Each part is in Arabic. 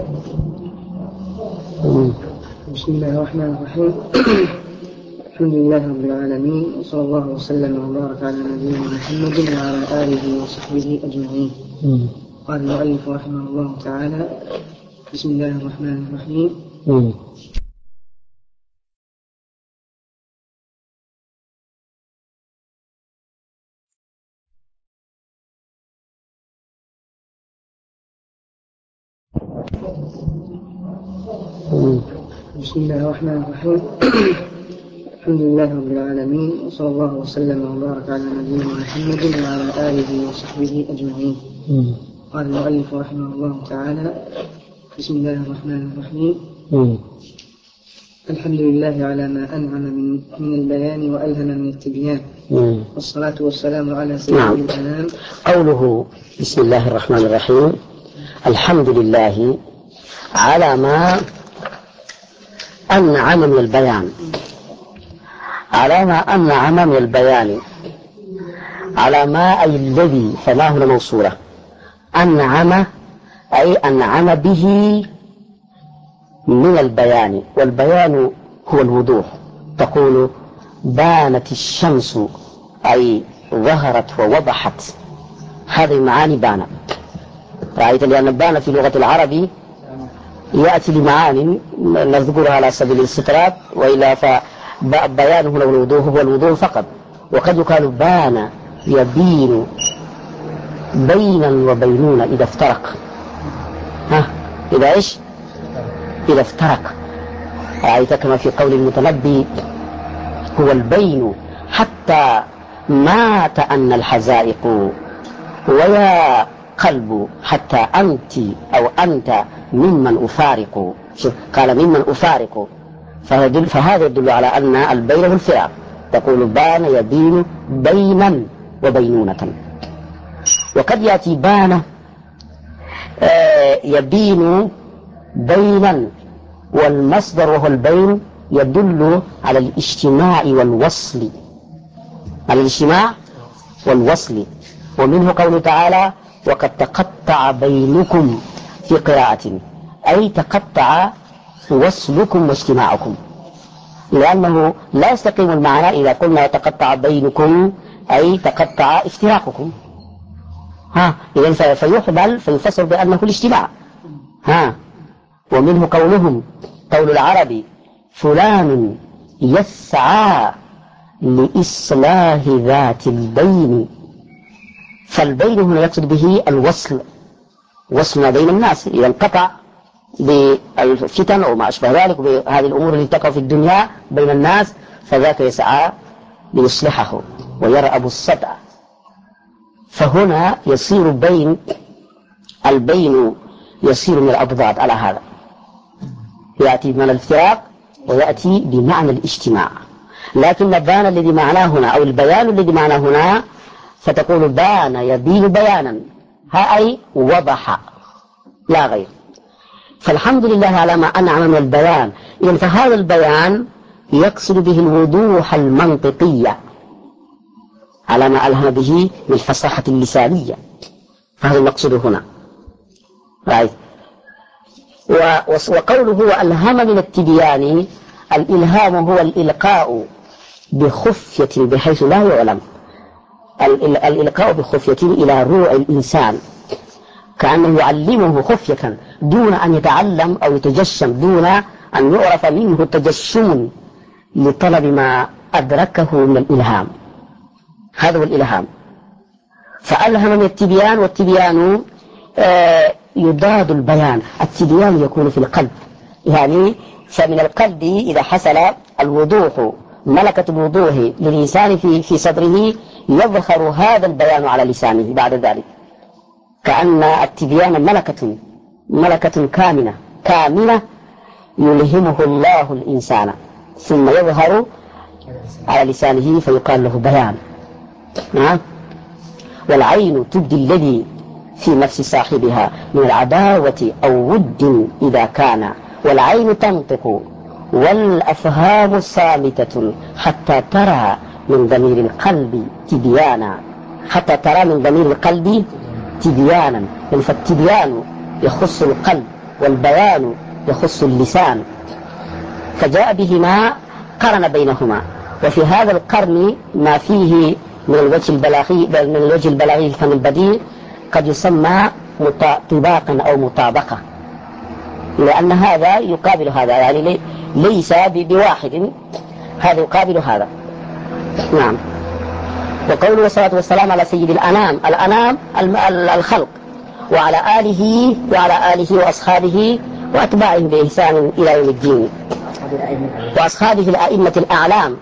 بسم الله الرحمن الرحيم. الحمد لله رب العالمين، وصلى الله وسلم وبارك على نبينا محمد وعلى آله وصحبه أجمعين. قال المؤلف رحمه الله تعالى: بسم الله الرحمن الرحيم. بسم الله الرحمن الرحيم. الحمد لله رب العالمين، وصلى الله وسلم وبارك على نبينا محمد وعلى آله وصحبه أجمعين. قال المؤلف رحمه الله تعالى: بسم الله الرحمن الرحيم. الحمد لله على ما أنعم من البيان وألهم من التبيان، والصلاة والسلام على سيد الأنام. قوله بسم الله الرحمن الرحيم: الحمد لله على ما أنعم من البيان، على ما أنعم من البيان، على ما أي الذي، فما هنا موصولة، أنعم أي أنعم به من البيان، والبيان هو الوضوح. تقول بانت الشمس أي ظهرت ووضحت، هذه معاني بان. رأيت لأن بان في لغة العرب يأتي لمعاني نذكرها على سبيل الاستطراد، وإلا فبيان هنا الوضوح هو الوضوح فقط. وقد يقال بان يبين بينا وبينون إذا افترق. إذا إيش؟ إذا افترق. رأيت كما في قول المتنبي: هو البين حتى مات أن الحزائق، ويا قلب حتى أنت أو أنت ممن أفارق. قال ممن أفارق، فهذا يدل على أن البين هو الفراق. تقول بان يبين بينا وبينونة. وقد يأتي بان يبين بينا، والمصدر وهو البين يدل على الاجتماع والوصل، على الاجتماع والوصل. ومنه قوله تعالى: وقد تقطع بينكم، في قراءة أي تقطع وصلكم واجتماعكم، لأنه لا يستقيم المعنى إذا قلنا تقطع بينكم أي تقطع افتراقكم. إذن فيحمل فيفسر بأنه الاجتماع. ومنه قول العرب: فلان يسعى لإصلاح ذات البين. فالبين هنا يقصد به الوصل، وصل ما بين الناس. إذا انقطع بالفتن أو ما أشبه ذلك، بهذه الأمور التي تقع في الدنيا بين الناس، فذاك يسعى ليصلحه ويرأب الصدع. فهنا يصير البين يصير من الأضداد على هذا، يأتي بمعنى الافتراق ويأتي بمعنى الاجتماع. لكن البيان الذي معناه هنا أو البيان الذي معناه هنا، فتقول بان يبين بيانا، أي وضح لا غير. فالحمد لله على ما أنعم من البيان. إذن فهذا البيان يقصد به الوضوح المنطقية، على ما ألهم به من الفصاحة اللسانية، فهذا المقصود هنا. وقوله وألهم من التبيان، الإلهام هو الإلقاء بخفية بحيث لا يعلم، الإلقاء بخفية إلى روع الإنسان، كأنه يعلمه خفية دون أن يتعلم أو يتجشم، دون أن يعرف منه التجشم، لطلب ما أدركه من الإلهام. هذا هو الإلهام. فألهم من التبيان، والتبيان يضاد البيان. التبيان يكون في القلب، يعني فمن القلب إذا حصل الوضوح، ملكة الوضوح للإنسان في صدره، يظهر هذا البيان على لسانه بعد ذلك، كأن التبيان ملكة كامنة يلهمه الله الإنسان، ثم يظهر على لسانه فيقال له بيان. والعين تبدي الذي في نفس صاحبها من العداوة أو ود إذا كان، والعين تنطق والأفهام صامتة حتى ترى من ضمير القلب تبيانا، حتى ترى من ضمير القلب تبيانا. فالتبيان يخص القلب والبيان يخص اللسان، فجاء بهما قرن بينهما. وفي هذا القرن ما فيه من الوجه البلاغي الفن البديع قد يسمى طباقا أو مطابقة، لأن هذا يقابل هذا، يعني ليس بواحد، هذا يقابل هذا. نعم. وقوله والصلاة والسلام على سيد الأنام الخلق، وعلى آله وأصحابه وأتباعهم بإحسان إلى يوم الدين، وأصحابه الأئمة الأعلام.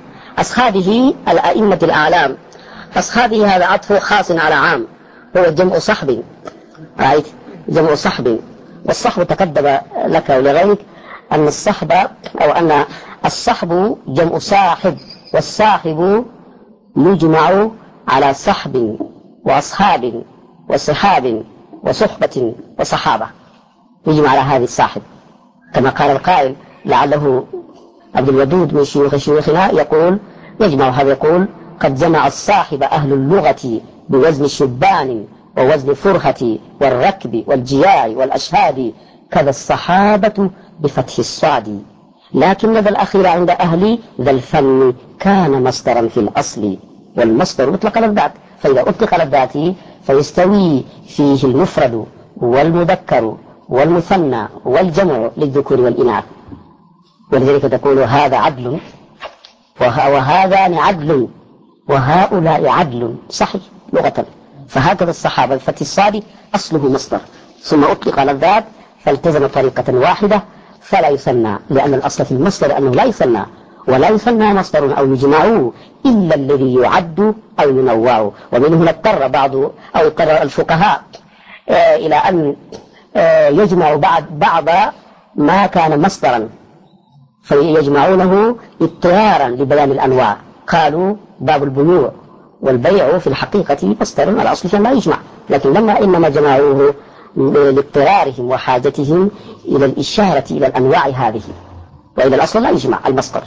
أصحابه هذا عطف خاص على عام، هو جمع صحب، رأيت جمع صحب. والصحب تقدم لك ولغيرك أن الصحب أو أن الصحب جمع صاحب، والصاحب يجمع على صحب وأصحاب وصحاب وصحبة وصحابة، يجمع على هذه الصاحب، كما قال القائل لعله عبد الودود من شيوخنا يقول يجمع هذا، يقول قد جمع الصاحب أهل اللغة بوزن الشبان ووزن فرهة والركب والجياع والأشهاد، كذا الصحابة بفتح الصاد، لكن ذا الأخير عند أهل ذا الفن كان مصدرا في الأصل، والمصدر أطلق على الذات، فإذا أطلق على الذات فيستوي فيه المفرد والمذكر والمثنى والجمع للذكور والإناث، ولذلك تقول هذا عدل وهذان عدل وهؤلاء عدل، صحيح لغة. فهكذا الصحابة بفتح الصاد أصله مصدر، ثم أطلق على الذات فالتزم طريقة واحدة فلا يثنى، لأن الأصل في المصدر أنه لا يثنى، ولا يثنى مصدر أو يجمعه إلا الذي يعد أو ينوع. ومن هنا اضطر الفقهاء إلى أن يجمع بعض ما كان مصدرا فيجمعونه اضطرارا لبيان الأنواع. قالوا باب البيوع والبيع في الحقيقة مصدر على أصله لا يجمع، لكن إنما جمعوه لاضطرارهم وحاجتهم إلى الإشارة إلى الأنواع هذه، وإلى الأصل لا يجمع المصدر.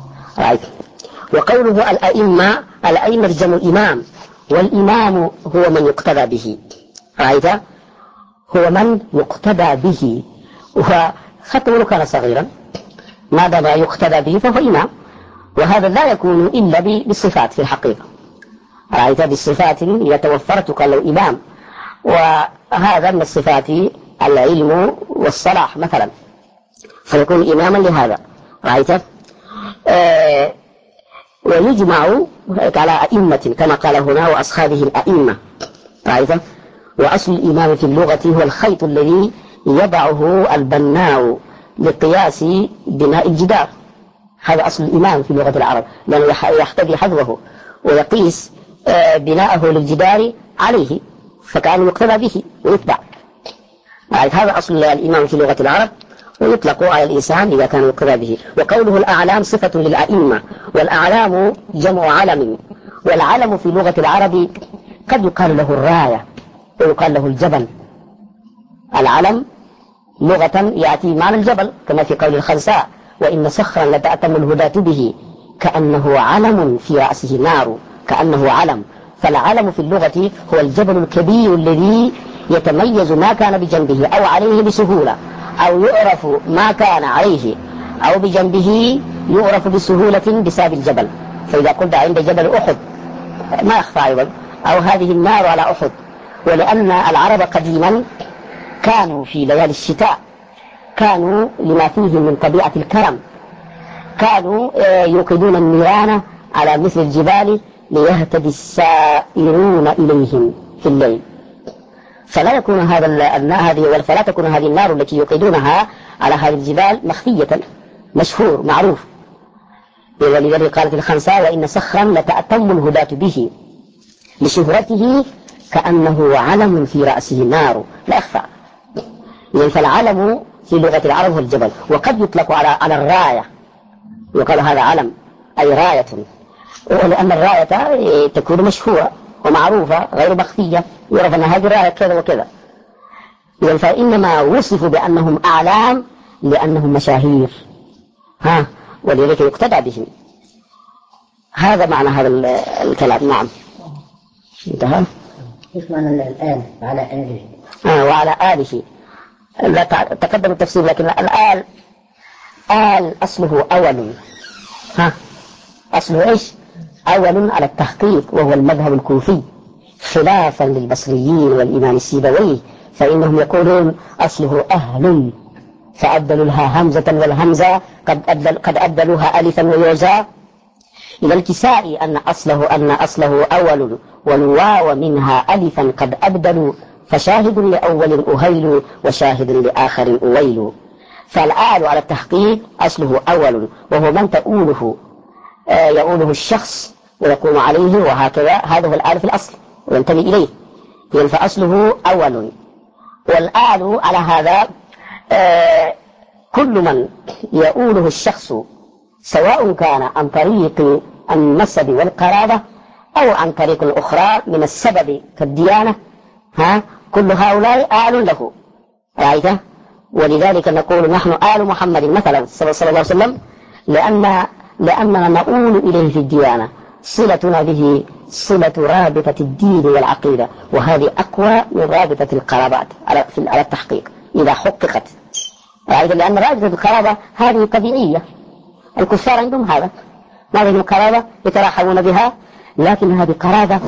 وقوله الأئمة جمع إمام، والإمام هو من يقتدى به، هو من يقتدى به، وحتى ولو كان صغيرا ما دام يقتدى به فهو إمام. وهذا لا يكون إلا بالصفات في الحقيقة، بالصفات يتوفر تقال له إمام، وهذا من الصفات العلم والصلاح مثلا، فيكون إماما لهذا. ويجمع على أئمة كما قال هنا وأصحابه الأئمة. وأصل الإمام في اللغة هو الخيط الذي يضعه البناء لقياس بناء الجدار، هذا أصل الإمام في لغة العرب، لأنه يحتوي حذوه ويقيس بناءه للجدار عليه، فكان يقتدى به ويتبع. هذا أصل الإمام في لغة العرب، ويطلق على الإنسان إذا كان يقتدى به. وقوله الأعلام صفة للأئمة، والأعلام جمع علم، والعلم في لغة العرب قد يقال له الراية ويقال له الجبل. العلم لغة يأتي معنى الجبل، كما في قول الخنساء وإن صخرا لتأتم الهداة به كأنه علم في رأسه نار، كأنه علم. فالعلم في اللغة هو الجبل الكبير الذي يتميز ما كان بجنبه أو عليه بسهولة، أو يعرف ما كان عليه أو بجنبه يعرف بسهولة بسبب الجبل. فإذا قلت عند جبل أحد ما يخفى أيضا، أو هذه النار على أحد. ولأن العرب قديما كانوا في ليالي الشتاء كانوا لما فيه من طبيعة الكرم كانوا يوقدون النيران على مثل الجبال ليهتدي السائرون إليهم في الليل، فلا يكون فلا تكون هذه النار التي يوقدونها على هذه الجبال مخفية، مشهور معروف. ولذلك قالت الخنساء وإن صخرا لتأتم الهداة به لشهرته كأنه علم في رأسه نار لا يخفى. فالعلم في لغة العرب هو الجبل. وقد يطلق على الراية، يقال هذا علم أي راية، ولأن الراية تكون مشهورة ومعروفة غير مخفية، يعرف أن هذه الراية كذا وكذا. فإنما وصفوا بأنهم أعلام لأنهم مشاهير، ولذلك يقتدى بهم. هذا معنى هذا الكلام. نعم انتهى. ايش معنى الآن وعلى آله؟ وعلى آله لا تقدم التفسير، لكن الآل أصله أول. أصله إيش؟ أول على التحقيق، وهو المذهب الكوفي، خلافا للبصريين والإمام السيبوي، فإنهم يقولون أصله أهل، فأبدلوا لها همزة، والهمزة قد أبدلوها ألفا ويوزا. إلى الكسائي أن أصله أول، والواو منها ألفا قد أبدلوا، فشاهد لأول أهيل، وشاهد لآخر أويل. فالآل على التحقيق أصله أول، وهو من يؤوله الشخص ويقوم عليه، وهكذا هذا هو الآل في الأصل وينتمي إليه، يعني فأصله أول. والآل على هذا كل من يؤوله الشخص، سواء كان عن طريق النسب والقرابة أو عن طريق أخرى من السبب كالديانة، كل هؤلاء آل له، رأيته؟ ولذلك نقول نحن آل محمد مثلا صلى الله عليه وسلم، لأننا نؤول إليه في الديانة، صلتنا به صلة رابطة الدين والعقيدة، وهذه أقوى من رابطة القرابات على التحقيق إذا حققت، لأن رابطة القرابة هذه طبيعية، الكفار عندهم هذا، ما بين القرابة يتراحمون بها، لكن هذه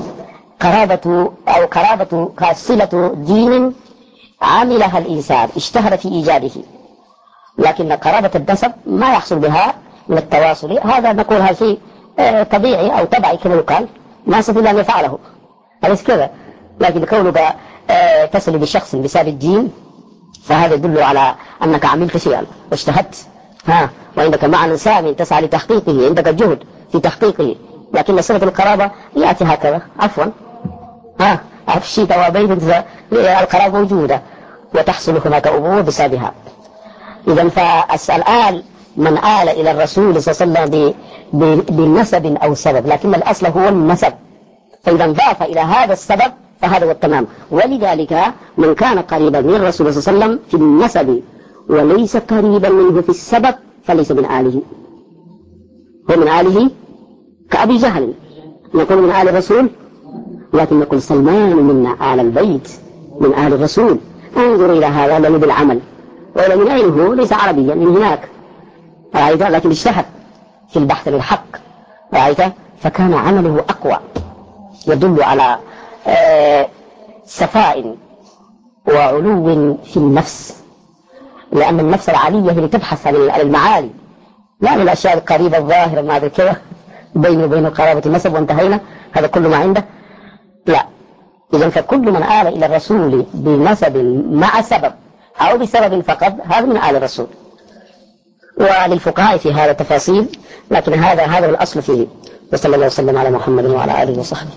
قرابة كصلة دين عملها الإنسان، اشتهر في إيجاده، لكن قرابة النسب ما يحصل بها من التواصل، هذا نقول هذا شيء طبيعي أو طبيعي كما يقال، ما يستطيع أن يفعله، أليس كذا؟ لكن كونك تصل بشخص بسبب الدين، فهذا يدل على أنك عملت شيئا واجتهدت، وعندك معنى سامي تسعى لتحقيقه، عندك جهد في تحقيقه، لكن صلة القرابة يأتي هكذا عفوا، أفشيت وبين القرابة موجودة وتحصل هناك أمور بسببها. إذن فالآل من آل إلى الرسول صلى الله عليه وسلم بنسب أو سبب، لكن الأصل هو النسب، فإذا انضاف إلى هذا السبب فهذا هو التمام. ولذلك من كان قريبا من الرسول صلى الله عليه وسلم في النسب وليس قريبا منه في السبب فليس من آله، هو من آله كأبي جهل، نقول من آل الرسول، لكن نقول سلمان منا آل البيت من آل الرسول. انظر إلى هذا لأنه بالعمل، وإلى من أينه ليس عربيا من هناك، لكن اجتهد في البحث للحق، فكان عمله أقوى، يدل على صفاء وعلو في النفس، لأن النفس العالية هي تبحث عن المعالي، لا عن الأشياء القريبة الظاهرة ما ذكرها بينه وبين قرابة النسب وانتهينا، هذا كل ما عنده، لا. إذن فكل من آل إلى الرسول بنسب مع سبب أو بسبب فقط هذا من آل الرسول. وللفقهاء في هذا تفاصيل، لكن هذا هو الأصل فيه. وصلى الله وسلم على محمد وعلى آله وصحبه.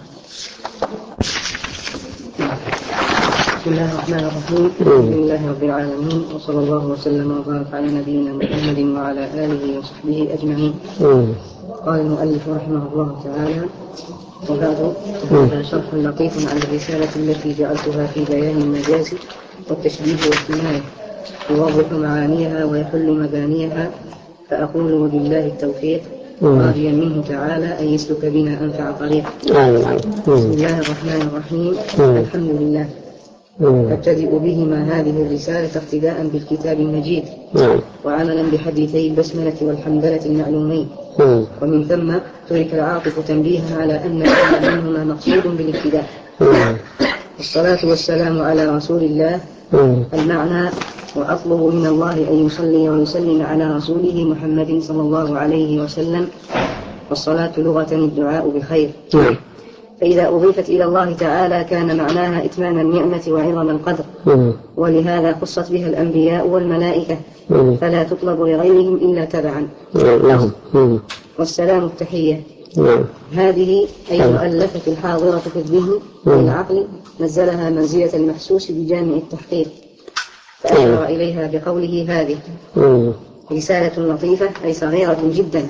بسم الله الرحمن الرحيم، الحمد لله رب العالمين، وصلى الله وسلم وبارك على نبينا محمد وعلى آله وصحبه أجمعين. قال المؤلف رحمه الله تعالى: وبعد، هذا شرح لطيف عن الرسالة التي جعلتها في بيان المجاز والتشبيه والكناية، يوضح معانيها ويحل مبانيها، فأقول وبالله التوفيق، راجيا منه تعالى أن يسلك بنا أنفع طريق. بسم الله الرحمن الرحيم، الحمد لله. أبتدئ بهما هذه الرسالة اقتداء بالكتاب المجيد، وعملا بحديثي البسملة والحمدلة المعلومين، ومن ثم ترك العاطف تنبيها على أن كل منهما مقصود بالابتداء. والصلاة والسلام على رسول الله. المعنى: وأطلب من الله أن يصلي ويسلم على رسوله محمد صلى الله عليه وسلم. والصلاة لغة الدعاء بخير، فإذا أضيفت إلى الله تعالى كان معناها إتمام النعمة وعظم القدر، ولهذا خصت بها الأنبياء والملائكة، فلا تطلب لغيرهم إلا تبعا لهم. والسلام التحية، هذه أي المؤلفة الحاضرة في الذهن والعقل، نزلها منزلة المحسوس بجامع التحقيق، فأشار إليها بقوله: هذه رسالة لطيفة أي صغيرة جدا.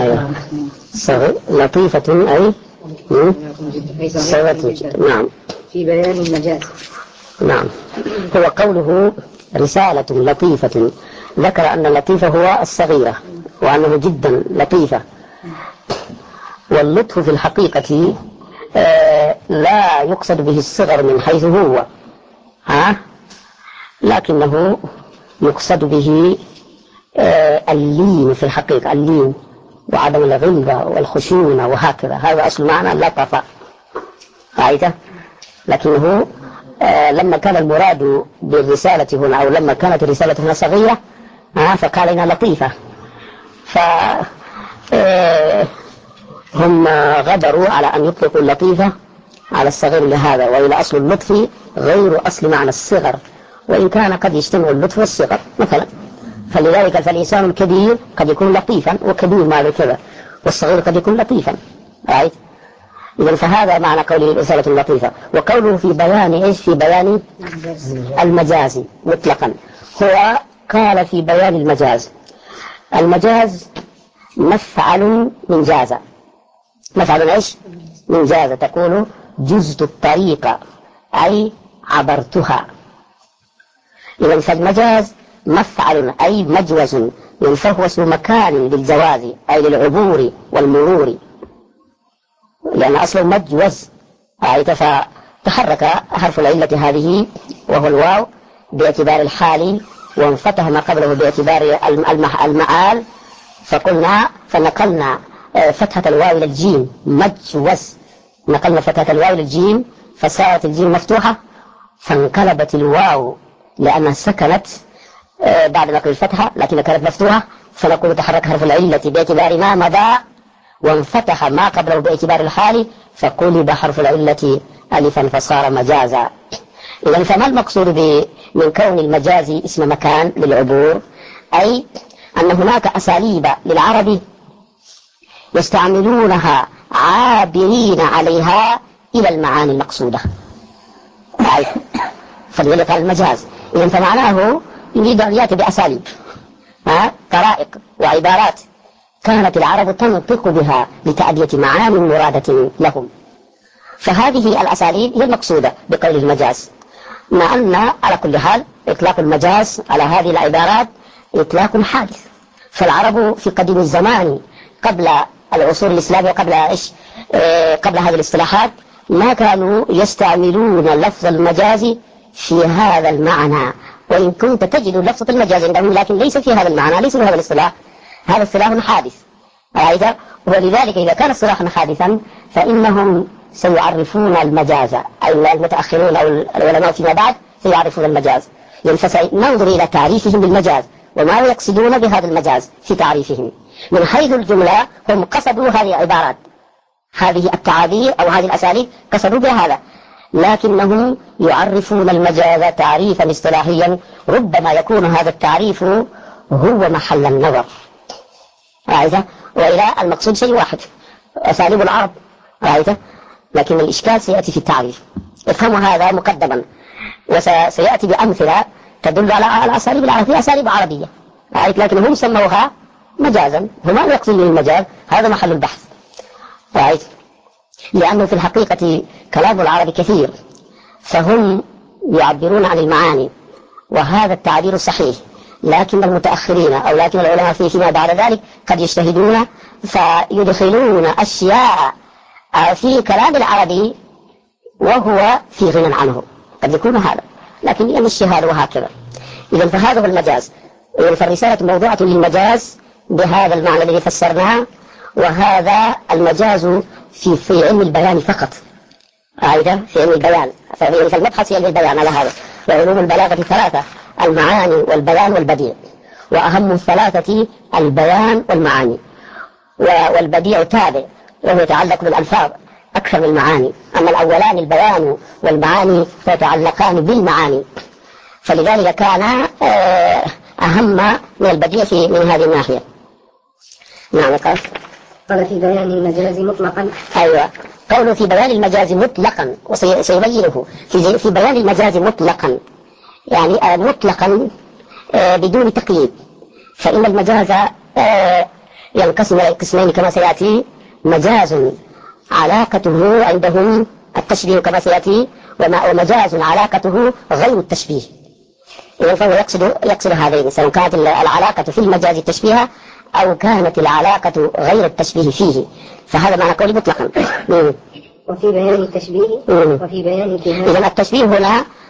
لطيفة أي صغيرة جدا. نعم. في بيان المجاز. نعم. هو قوله رسالة لطيفة، ذكر أن اللطيفة هو الصغيرة، وأنه جدا لطيفة. واللطف في الحقيقة لا يقصد به الصغر من حيث هو، لكنه يقصد به اللين في الحقيقة، اللين وعدم الغلظة والخشونة وهكذا، هذا أصل معنى اللطفة رأيته. لكنه لما كان المراد بالرسالة هنا، أو لما كانت الرسالة هنا صغيرة فقال إنها لطيفة، هم غدروا على أن يطلقوا اللطيفة على الصغير لهذا، وإلى أصل اللطف غير أصل معنى الصغر، وإن كان قد يجتمع اللطف والصغر مثلا، فلذلك فالإنسان الكبير قد يكون لطيفا وكبير مع كذا، والصغير قد يكون لطيفا رأيت. إذن فهذا معنى قوله الرسالة اللطيفة. وقوله في بيان إيش؟ في بيان المجاز مطلقا. هو قال في بيان المجاز، المجاز مفعل من جاز، مفعل إيش؟ من جاز، تقول جزت الطريق أي عبرتها. إذن فالمجاز مفعل أي مجوز، فهو اسم مكان للجواز أي للعبور والمرور، لأن أصله مجوز. فتحرك حرف العلة هذه وهو الواو باعتبار الحال، وانفتح ما قبله باعتبار المعال، فنقلنا فتحة الواو إلى الجيم، مجوز، نقلنا فتحة الواو إلى الجيم فصارت الجيم مفتوحة، فانقلبت الواو لأنها سكنت بعد نقل الفتحة لكن كانت مفتوحة، فنقول تحرك حرف العلة باعتبار ما مضى، وانفتح ما قبله باعتبار الحال، فقلب حرف العلة ألفا فصار مجازا. إذن فما المقصود من كون المجاز اسم مكان للعبور؟ أي أن هناك أساليب للعرب يستعملونها عابرين عليها إلى المعاني المقصودة، فلذلك المجاز. إذن فمعناه يريد أن يأتي بأساليب طرائق وعبارات كانت العرب تنطق بها لتأدية معاني مرادة لهم، فهذه الأساليب هي المقصودة بقول المجاز. مع أن على كل حال إطلاق المجاز على هذه العبارات إطلاق حادث، فالعرب في قديم الزمان قبل العصور الإسلامية وقبل قبل هذه الاصطلاحات ما كانوا يستعملون لفظ المجاز في هذا المعنى، وإن كنت تجد لفظة المجاز عندهم لكن ليس في هذا المعنى، ليس في هذا الاصطلاح، هذا اصطلاح حادث. ولذلك إذا كان اصطلاحا حادثا فإنهم سيعرفون المجاز، أي المتأخرون أو العلماء فيما بعد سيعرفون المجاز، فسننظر إلى تعريفهم بالمجاز وما يقصدون بهذا المجاز في تعريفهم. من حيث الجملة هم قصدوا هذه العبارات، هذه التعابير أو هذه الأساليب قصدوا بهذا، لكنهم يعرفون المجاز تعريفا اصطلاحيا ربما يكون هذا التعريف هو محل النظر، وإلى المقصود شيء واحد أساليب العرب، لكن الإشكال سيأتي في التعريف. افهموا هذا مقدما، وسيأتي بأمثلة تدل على أساليب العرب، هي أساليب عربية لكن هم سموها مجازا، هم لا يقصدون المجاز، هذا محل البحث لأنه في الحقيقة كلام العرب كثير، فهم يعبرون عن المعاني وهذا التعبير صحيح، لكن المتأخرين أو لكن العلماء فيما بعد ذلك قد يجتهدون فيدخلون أشياء في كلام العربي وهو في غنى عنه، قد يكون هذا، لكن يمشي هذا وهكذا. إذن فهذا هو المجاز. فالرسالة موضوعة للمجاز بهذا المعنى الذي فسرناه، وهذا المجاز في علم البيان فقط، في علم البيان، فالمبحث في علم البيان على هذا. وعلوم البلاغة ثلاثة: المعاني والبيان والبديع، وأهم الثلاثة البيان والمعاني، والبديع تابع وهو يتعلق بالألفاظ أكثر من المعاني، أما الأولان البيان والمعاني فيتعلقان بالمعاني، فلذلك كان أهم من البديع من هذه الناحية. نعم. قال في بيان المجاز مطلقا. أيوة، قوله في بيان المجاز مطلقا، وسيبينه في بيان المجاز مطلقا، يعني مطلقا بدون تقييد، فإن المجاز ينقسم إلى قسمين كما سيأتي: مجاز علاقته عندهم التشبيه كما سيأتي، ومجاز علاقته غير التشبيه. إذن فهو يقصد هذين، سواء كانت العلاقة في المجاز التشبيه أو كانت العلاقة غير التشبيه فيه، فهذا معنى قولي مطلقا. وفي بيان التشبيه وفي بيان الاتهام. إذن التشبيه هنا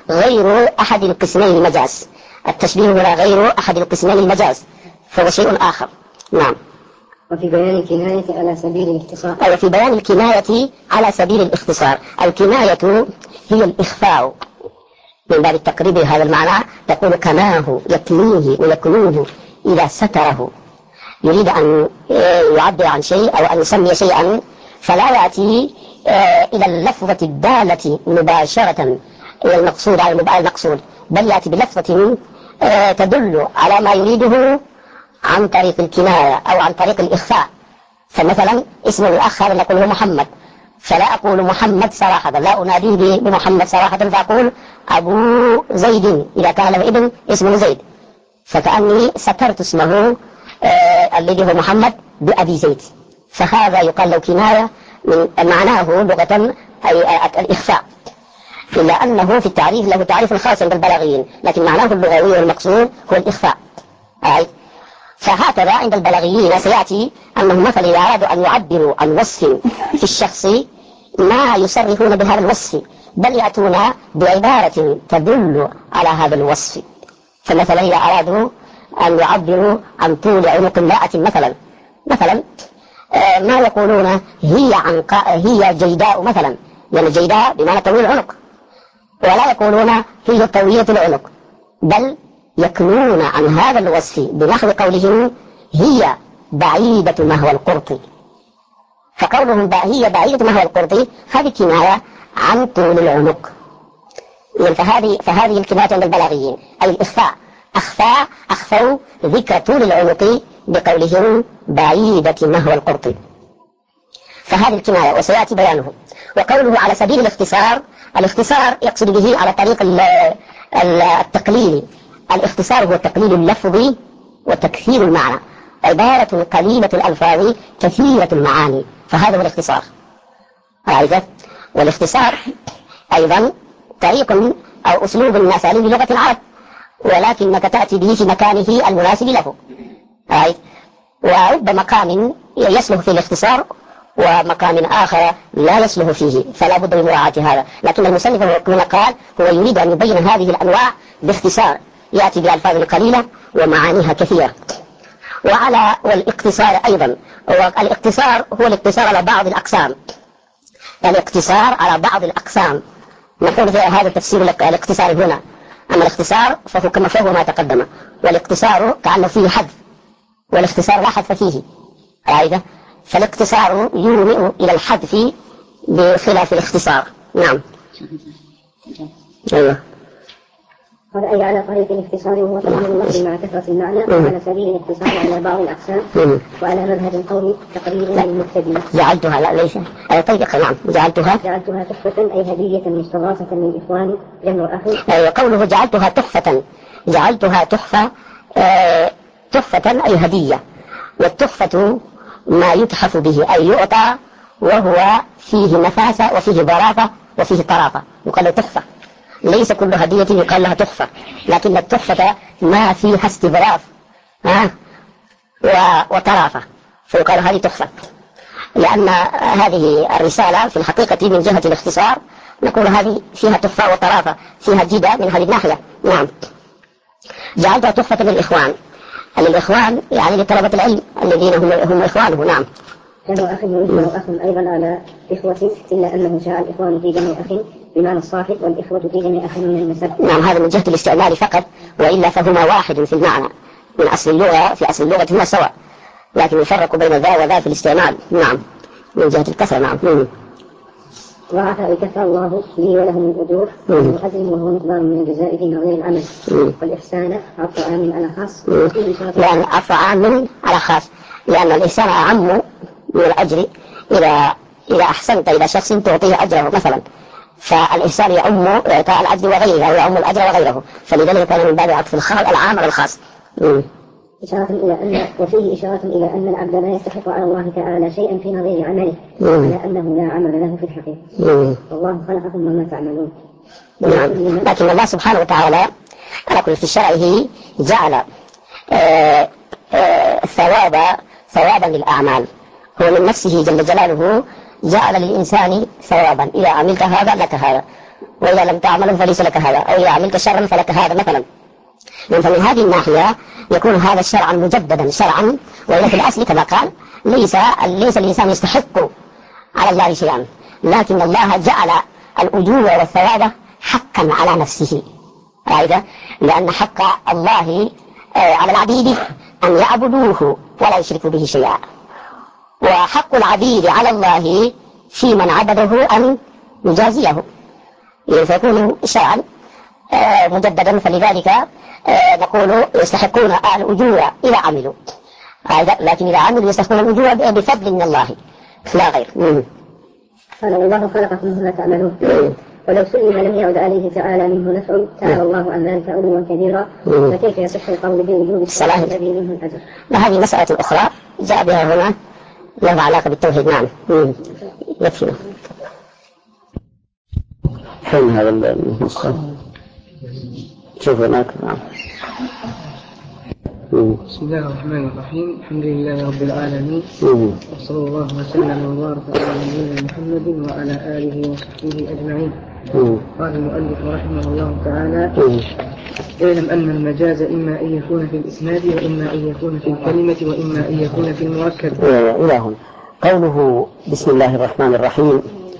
غير أحد القسمين المجاز. التشبيه هنا غير أحد القسمين المجاز، فهو شيء آخر. نعم. وفي بيان الكناية على سبيل الاختصار. أيوة، في بيان الكناية على سبيل الاختصار. الكناية هي الإخفاء من باب التقريب هذا المعنى، تقول كناه يكنيه ويكنوه إذا ستره، يريد أن يعبر عن شيء أو أن يسمي شيئا فلا يأتي إلى اللفظة الدالة مباشرة إلى المقصود على المقصود، بل يأتي بلفظة تدل على ما يريده عن طريق الكناية أو عن طريق الإخفاء. فمثلا اسم الأخ هذا نقول هو محمد، فلا أقول محمد صراحة، لا أناديه بمحمد صراحة، فأقول أبو زيد إذا كان له ابن اسمه زيد، فكأني سترت اسمه الذي هو محمد بأبي زيد. فهذا يقال له كناية من معناه لغة أي الإخفاء، إلا أنه في التعريف له تعريف خاص عند البلاغيين، لكن معناه اللغوي والمقصود هو الإخفاء. فهكذا عند البلاغيين سيأتي أنهم مثلا إذا أرادوا أن يعبروا عن وصف في الشخص ما يصرفون بهذا الوصف، بل يأتون بعبارة تدل على هذا الوصف. فمثلا إذا أرادوا أن يعبروا عن طول عنق امرأة مثلا ما يقولون هي جيداء مثلا، يعني جيداء بمعنى طويل العنق، ولا يقولون هي طويلة العنق، بل يكنون عن هذا الوصف بنحو قولهم هي بعيدة مهوى القرط. فقولهم هي بعيدة مهوى القرط هذه كناية عن طول العنق. يعني فهذه الكناية عند البلاغيين أي الإخفاء، أخفوا ذكر طول العنق بقولهم بعيدة مهوى القرط، فهذه الكناية وسيأتي بيانه. وقوله على سبيل الاختصار يقصد به على طريق التقليل. الاختصار هو تقليل اللفظ وتكثير المعنى، عبارة قليلة الألفاظ كثيرة المعاني، فهذا هو الاختصار. والاختصار أيضا طريق أو أسلوب من أساليب لغة العرب، ولكنك تأتي به في مكانه المناسب له. ورب مقام يصلح في الاختصار ومقام آخر لا يصلح فيه، فلا بد من مراعاة هذا. لكن المصنف كما قال هو يريد أن يبين هذه الأنواع باختصار، يأتي بألفاظ قليلة ومعانيها كثيرة. والاقتصار أيضا، والاقتصار هو الاقتصار على بعض الأقسام، الاقتصار على بعض الأقسام. نقول في هذا تفسير الاقتصار هنا. أما الاختصار فهو كما فهو ما تقدم، والاقتصار كأنه فيه حذف، والاختصار لا حذف فيه. فالاقتصار يومئ إلى الحذف بخلاف الاختصار. نعم. أيوه. قال أي على طريق الاختصار وهو تقليل اللفظ مع كثرة المعنى، وعلى سبيل الاختصار على بعض الأقسام، وعلى مذهب القول تقريبا للمبتدئ. جعلتها لا ليس طيب. نعم. جعلتها تحفة أي هدية مستضافة للإخوان جمع أخي. قوله جعلتها تحفة، تحفة أي هدية، والتحفة ما يتحف به أي يعطى وهو فيه نفاسة وفيه ظرافة وفيه طرافة، يقال له تحفة. ليس كل هدية يقال لها تحفة، لكن التحفة ما فيها استظراف وطرافة، فيقال هذه تحفة. لأن هذه الرسالة في الحقيقة من جهة الاختصار نقول هذه فيها تحفة وطرافة، فيها جدة من هذه الناحية. نعم. جعلتها تحفة للإخوان يعني لطلبة العلم الذين هم إخوانه. نعم. جمع أخ ويجمع أخ أيضا على إخوة، إلا أنه شاء الإخوان في جمع أخ بمعنى الصاحب، والإخوة في جمع أخ من النسب. نعم. هذا من جهة الاستعمال فقط، وإلا فهما واحد في المعنى من أصل اللغة، في أصل اللغة هما سواء، لكن يفرق بين ذا وذا في الاستعمال. نعم. من جهة الكسر. نعم. وعفى كفى الله لي ولهم الأجور والأجر وهو مقدار من الجزاء في غير العمل. والإحسان عطف عام على خاص، لأن عطف عام على خاص، لأن الإحسان أعم من الأجر. إذا أحسنت إلى شخص تعطيه أجره مثلا، فالإحسان يعم إعطاء الأجر وغيره، أو يعم الأجر وغيره، فلذلك كان من باب عطف العام على الخاص. وفيه إشارة إلى أن العبد لا يستحق على الله تعالى شيئا في نظير عمله، على أنه لا عمل له في الحقيقة، والله خلقكم وما تعملون. نعم. لكن الله سبحانه وتعالى على كل في شرعه جعل ثوابا للأعمال، هو من نفسه جل جلاله جعل للإنسان ثوابا، إذا عملت هذا لك هذا، وإذا لم تعمل فليس لك هذا، أو إذا عملت شرا فلك هذا مثلا. فمن هذه الناحية يكون هذا الشرعا مجددا شرعا، وإذا في الأصل كما قال ليس الإنسان يستحق على الله شيئا، لكن الله جعل الأجور والثواب حقا على نفسه، لأن حق الله على العبيد أن يعبدوه ولا يشركوا به شيئا، وحق العبيد على الله في من عبده أن يجازيه، فيكون شرعا مجددا. فلذلك نقول يستحقون الأجور إذا عملوا، لكن إذا عملوا يستحقون الأجور بفضل من الله لا غير. قال الله خلقكم وما تعملون، ولو سئل لم يعد عليه تعالى منه نفع، تعالى الله عن ذلك علوا كبيرا، فكيف يصح القول بوجوب الصلاة الذي منه الأجر؟ وهذه مسألة أخرى جاء بها هنا لها علاقة بالتوحيد. نعم يكفي. فين هذا النسخة؟ شوف هناك. نعم. بسم الله الرحمن الرحيم، الحمد لله رب العالمين، وصلى الله وسلم وبارك على نبينا محمد وعلى آله وصحبه أجمعين. قال المؤلف رحمه الله تعالى: اعلم أن المجاز إما أن يكون في الإسناد، وإما أن يكون في الكلمة، وإما أن يكون في المركب. إلى هنا قوله بسم الله الرحمن الرحيم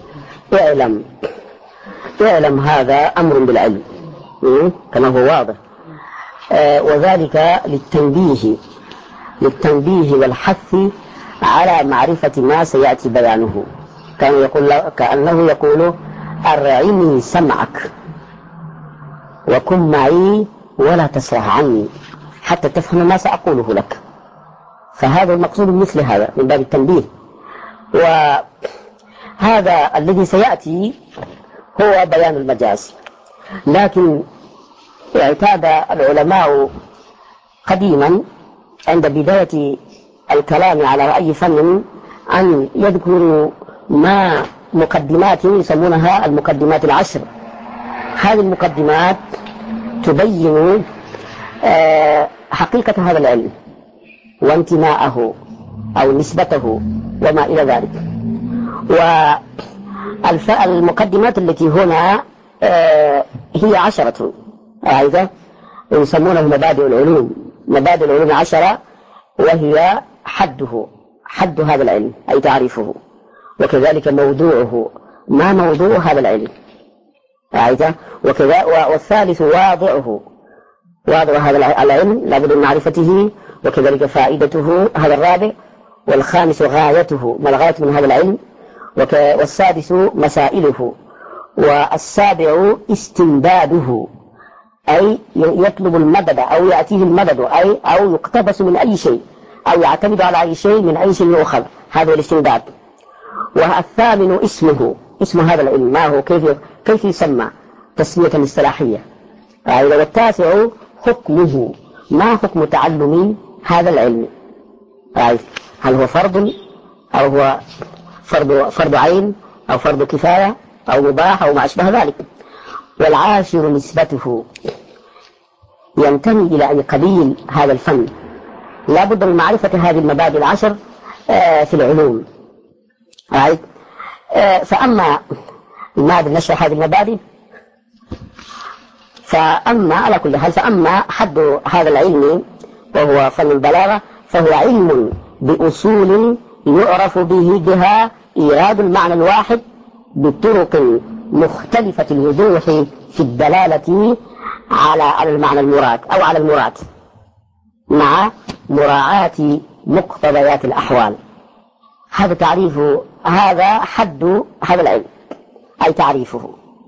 اعلم هذا أمر بالعلم كما هو واضح، وذلك للتنبيه والحث على معرفة ما سيأتي بيانه. كأنه يقول أرعني سمعك وكن معي ولا تسرح عني حتى تفهم ما سأقوله لك. فهذا المقصود مثل هذا من باب التنبيه. وهذا الذي سيأتي هو بيان المجاز، لكن اعتاد العلماء قديما عند بداية الكلام على أي فن أن يذكروا ما مقدمات يسمونها المقدمات العشر. هذه المقدمات تبين حقيقة هذا العلم وانتماءه أو نسبته وما إلى ذلك. والمقدمات التي هنا هي 10 يسمونه مبادئ العلوم 10، وهي حد هذا العلم أي تعريفه، وكذلك موضوعه ما موضوع هذا العلم، والثالث واضع هذا العلم لابد من معرفته، وكذلك فائدته هذا الرابع، والخامس غايته ما الغاية من هذا العلم، والسادس مسائله، والسابع استمداده أي يطلب المدد أو يأتيه المدد أو يقتبس من أي شيء أو يعتمد على أي شيء من أي شيء يؤخذ، هذا الاستمداد. والثامن اسم هذا العلم ما هو، كيف يسمى تسمية اصطلاحية. والتاسع حكمه، ما حكم تعلم هذا العلم، هل هو فرض أو هو فرض عين أو فرض كفاية أو مباح أو ما أشبه ذلك. والعاشر نسبته، ينتمي إلى أي قبيل هذا الفن. لا بد من معرفة هذه المبادئ 10 في العلوم. فأما المادة نشرح هذه المبادئ، فأما على كل حال فأما حد هذا العلم وهو فن البلاغة، فهو علم بأصول يعرف بها إيراد المعنى الواحد بطرق مختلفة الوضوح في الدلالة على المعنى المراد أو على المراد مع مراعاة مقتضيات الأحوال. هذا تعريف، هذا حد هذا العلم أي تعريفه.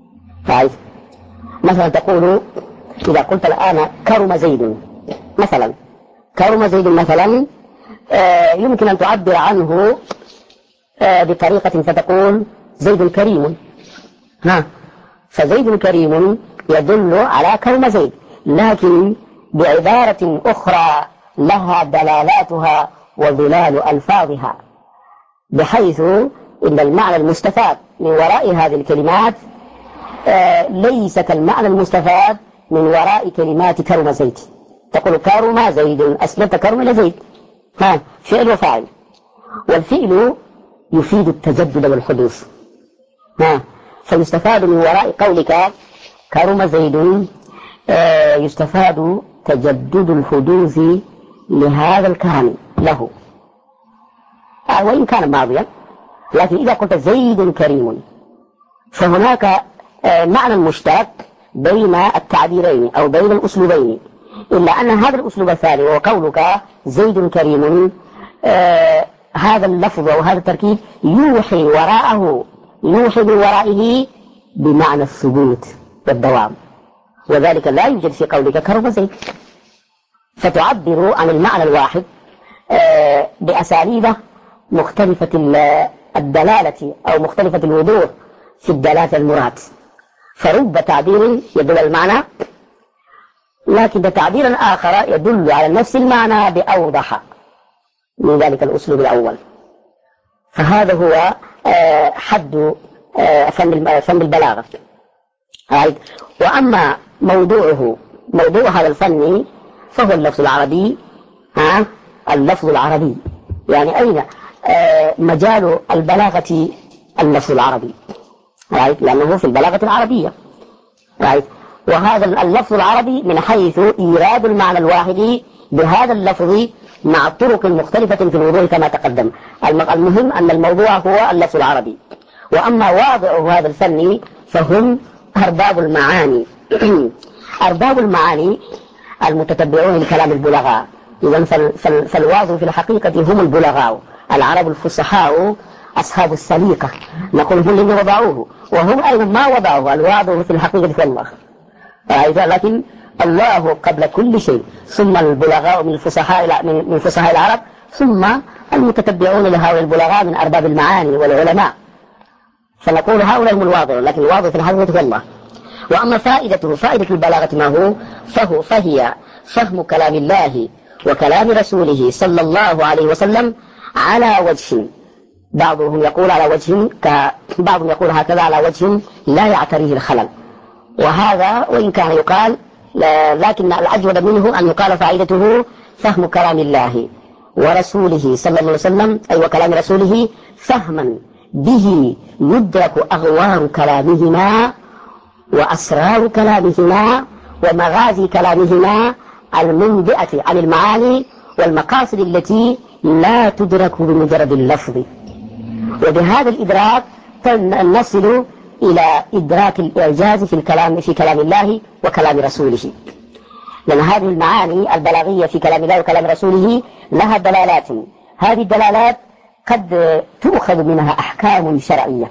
مثلا تقول إذا قلت الآن كرم زيد مثلا، يمكن أن تعبر عنه بطريقة فتقول زيد كريم، فزيد كريم يدل على كرم زيد، لكن بعبارة أخرى لها دلالاتها وظلال ألفاظها، بحيث إن المعنى المستفاد من وراء هذه الكلمات ليس كالمعنى المستفاد من وراء كلمات كرم زيد. تقول كرم زيد، أسلمت كرم إلى زيد، فعل وفاعل، والفعل يفيد التجدد والحدوث، فيستفاد من وراء قولك كرم زيد يستفاد تجدد الحدوث لهذا الكلام له، وإن كان ماضيا، لكن إذا قلت زيد كريم فهناك معنى مشترك بين التعبيرين أو بين الأسلوبين، إلا أن هذا الأسلوب الثاني وقولك زيد كريم هذا اللفظ أو هذا التركيب يوحي من ورائه بمعنى الثبوت والدوام، وذلك لا يوجد في قولك كرم زيد، فتعبر عن المعنى الواحد بأساليب مختلفة الدلالة أو مختلفة الوضوح في الدلالة المراد، فرب تعبير يدل المعنى، لكن تعبيرا آخر يدل على نفس المعنى بأوضح من ذلك الأسلوب الأول. فهذا هو حد فن البلاغة. وأما موضوع هذا الفن فهو اللفظ العربي. اللفظ العربي يعني أين مجال البلاغة؟ اللفظ العربي، لأنه في البلاغة العربية. وهذا اللفظ العربي من حيث إيراد المعنى الواحد بهذا اللفظ مع طرق مختلفة في الوضوح كما تقدم. المهم أن الموضوع هو اللفظ العربي. وأما واضع هذا الفن فهم أرباب المعاني. أرباب المعاني المتتبعون لكلام البلغاء. إذن فالواضع في الحقيقة هم البلغاء، العرب الفصحاء أصحاب السليقة، نقول هم الذين وضعوه، وهم أيضا ما وضعوه. الواضع في الحقيقة في الله، لكن الله قبل كل شيء، ثم البلغاء من فصحاء العرب، ثم المتتبعون لهؤلاء البلغاء من أرباب المعاني والعلماء. فنقول هؤلاء هم الواضع، لكن الواضع في الحقيقة في الله. وأما فائدة البلاغة ما هو؟ فهي فهم كلام الله وكلام رسوله صلى الله عليه وسلم على وجه، بعضهم يقول على وجه بعضهم يقول هكذا على وجه لا يعتريه الخلل، وهذا وإن كان يقال، لكن الأجود منه أن يقال فائدته فهم كلام الله ورسوله صلى الله عليه وسلم، أي وكلام رسوله فهما به يدرك أغوار كلامهما وأسرار كلامهما ومغازي كلامهما المنبئة عن المعاني والمقاصد التي لا تدرك بمجرد اللفظ. وبهذا الإدراك نصل إلى إدراك الإعجاز في كلام الله وكلام رسوله، لأن هذه المعاني البلاغية في كلام الله وكلام رسوله لها دلالات، هذه الدلالات قد تؤخذ منها أحكام شرعية.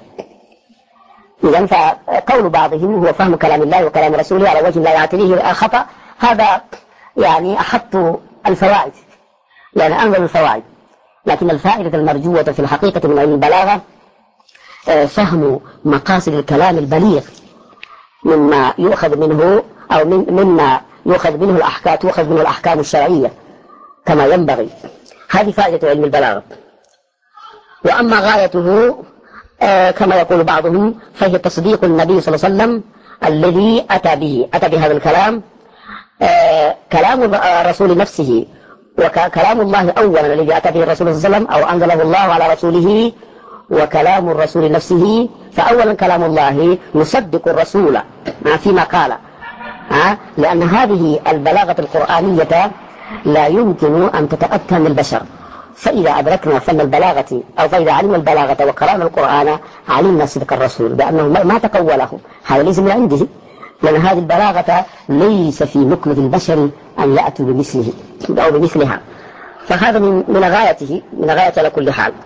إذن فقول بعضهم هو فهم كلام الله وكلام رسوله على وجه لا يعتريه الخطأ، هذا يعني أحط الفوائد، يعني أنظر الفوائد، لكن الفائدة المرجوة في الحقيقة من علم البلاغة فهم مقاصد الكلام البليغ مما يؤخذ منه أو مما يؤخذ منه الأحكام، تؤخذ منه الأحكام الشرعية كما ينبغي. هذه فائدة علم البلاغة. وأما غايته كما يقول بعضهم فهي تصديق النبي صلى الله عليه وسلم الذي أتى بهذا الكلام، كلام الرسول نفسه وكلام الله أولا الذي أتى به الرسول صلى الله عليه وسلم أو أنزله الله على رسوله، وكلام الرسول نفسه. فأولا كلام الله نصدق الرسول فيما قال، لأن هذه البلاغة القرآنية لا يمكن أن تتأتى من البشر. فإذا أدركنا فن البلاغة أو فإذا علمنا البلاغة وقرأنا القرآن علمنا صدق الرسول بأنه ما تقوله، هذا ليس من عنده، لأن هذه البلاغة ليس في مكنة البشر أن يأتوا بمثله أو بمثلها. فهذا من غايته، من غاية على كل حال.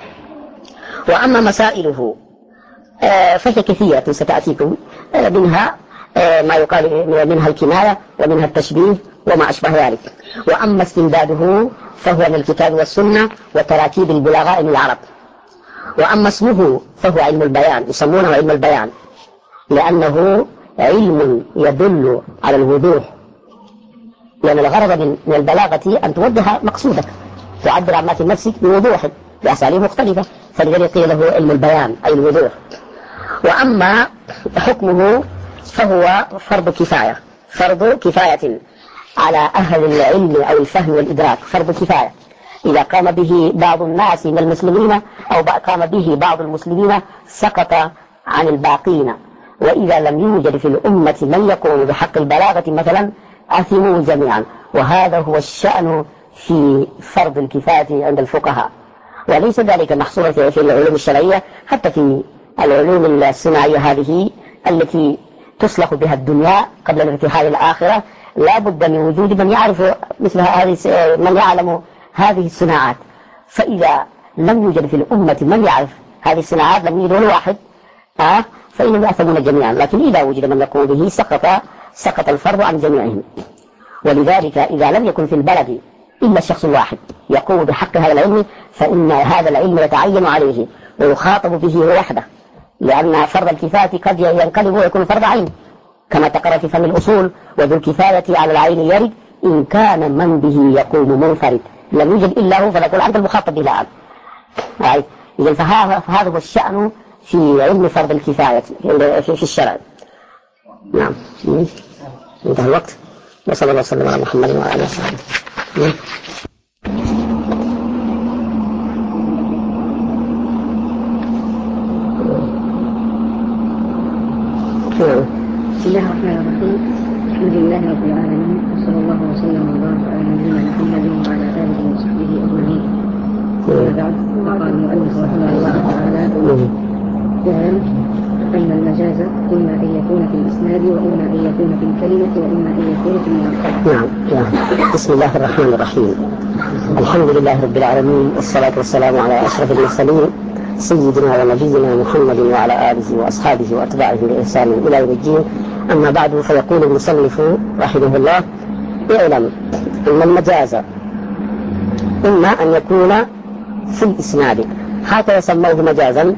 وأما مسائله فهي كثيرة ستأتيكم، منها ما يقال منها الكناية ومنها التشبيه وما أشبه ذلك. وأما استمداده فهو من الكتاب والسنة وتراكيب البلغاء من العرب. وأما اسمه فهو علم البيان، يسمونه علم البيان لأنه علم يدل على الوضوح، لأن الغرض من البلاغة أن توضح مقصودك، تعبر عما في نفسك بوضوح بأساليب مختلفة، فلذلك قيل له علم البيان أي الوضوح. وأما حكمه فهو فرض كفاية، فرض كفاية على أهل العلم أو الفهم والإدراك، فرض كفاية. إذا قام به بعض الناس من المسلمين أو قام به بعض المسلمين سقط عن الباقين، وإذا لم يوجد في الأمة من يقوم بحق البلاغة مثلا أثموا جميعا. وهذا هو الشأن في فرض الكفاية عند الفقهاء، وليس ذلك محصورا في العلوم الشرعية، حتى في العلوم الصناعية هذه التي تصلح بها الدنيا قبل الارتحال الآخرة، لا بد من وجود من يعرف مثل هذه، من يعلم هذه الصناعات. فإذا لم يوجد في الأمة من يعرف هذه الصناعات، لم يوجد ولا واحد، فإنهم يأثمون جميعا. لكن إذا وجد من يقوم به سقط الفرض عن جميعهم. ولذلك إذا لم يكن في البلد إلا الشخص الواحد يقوم بحق هذا العلم، فإن هذا العلم يتعين عليه ويخاطب به وحده، لأن فرض الكفاية قد ينقلب ويكون فرض عين، كما تقرأ في فن الأصول: وذو الكفاية على العين يرد إن كان من به يقوم منفرد، لم يوجد إلا هو فنقول أنت المخاطب به الآن. إذن فهذا هو الشأن في علم فرض الكفاية في الشرع. نعم، انتهى الوقت. وصلى الله وسلم على محمد وعلى آله وصحبه. بسم الله الرحمن الرحيم. الحمد لله رب العالمين، وصلى الله وسلم وبارك على نبينا محمد وعلى آله وصحبه أجمعين. أما بعد، فقال المؤلف رحمه الله تعالى: اعلم أن المجاز إما أن يكون في الإسناد، وإما أن يكون في الكلمة، وإما أن يكون في المنقطع. نعم. بسم الله الرحمن الرحيم. الحمد لله رب العالمين، والصلاة والسلام على أشرف المرسلين سيدنا ونبينا محمد وعلى آله وأصحابه وأتباعه بإحسان إلى يوم الدين. أما بعد، فيقول المصنف رحمه الله: اعلم أن المجاز إما أن يكون في الإسناد، هكذا سموه مجازا،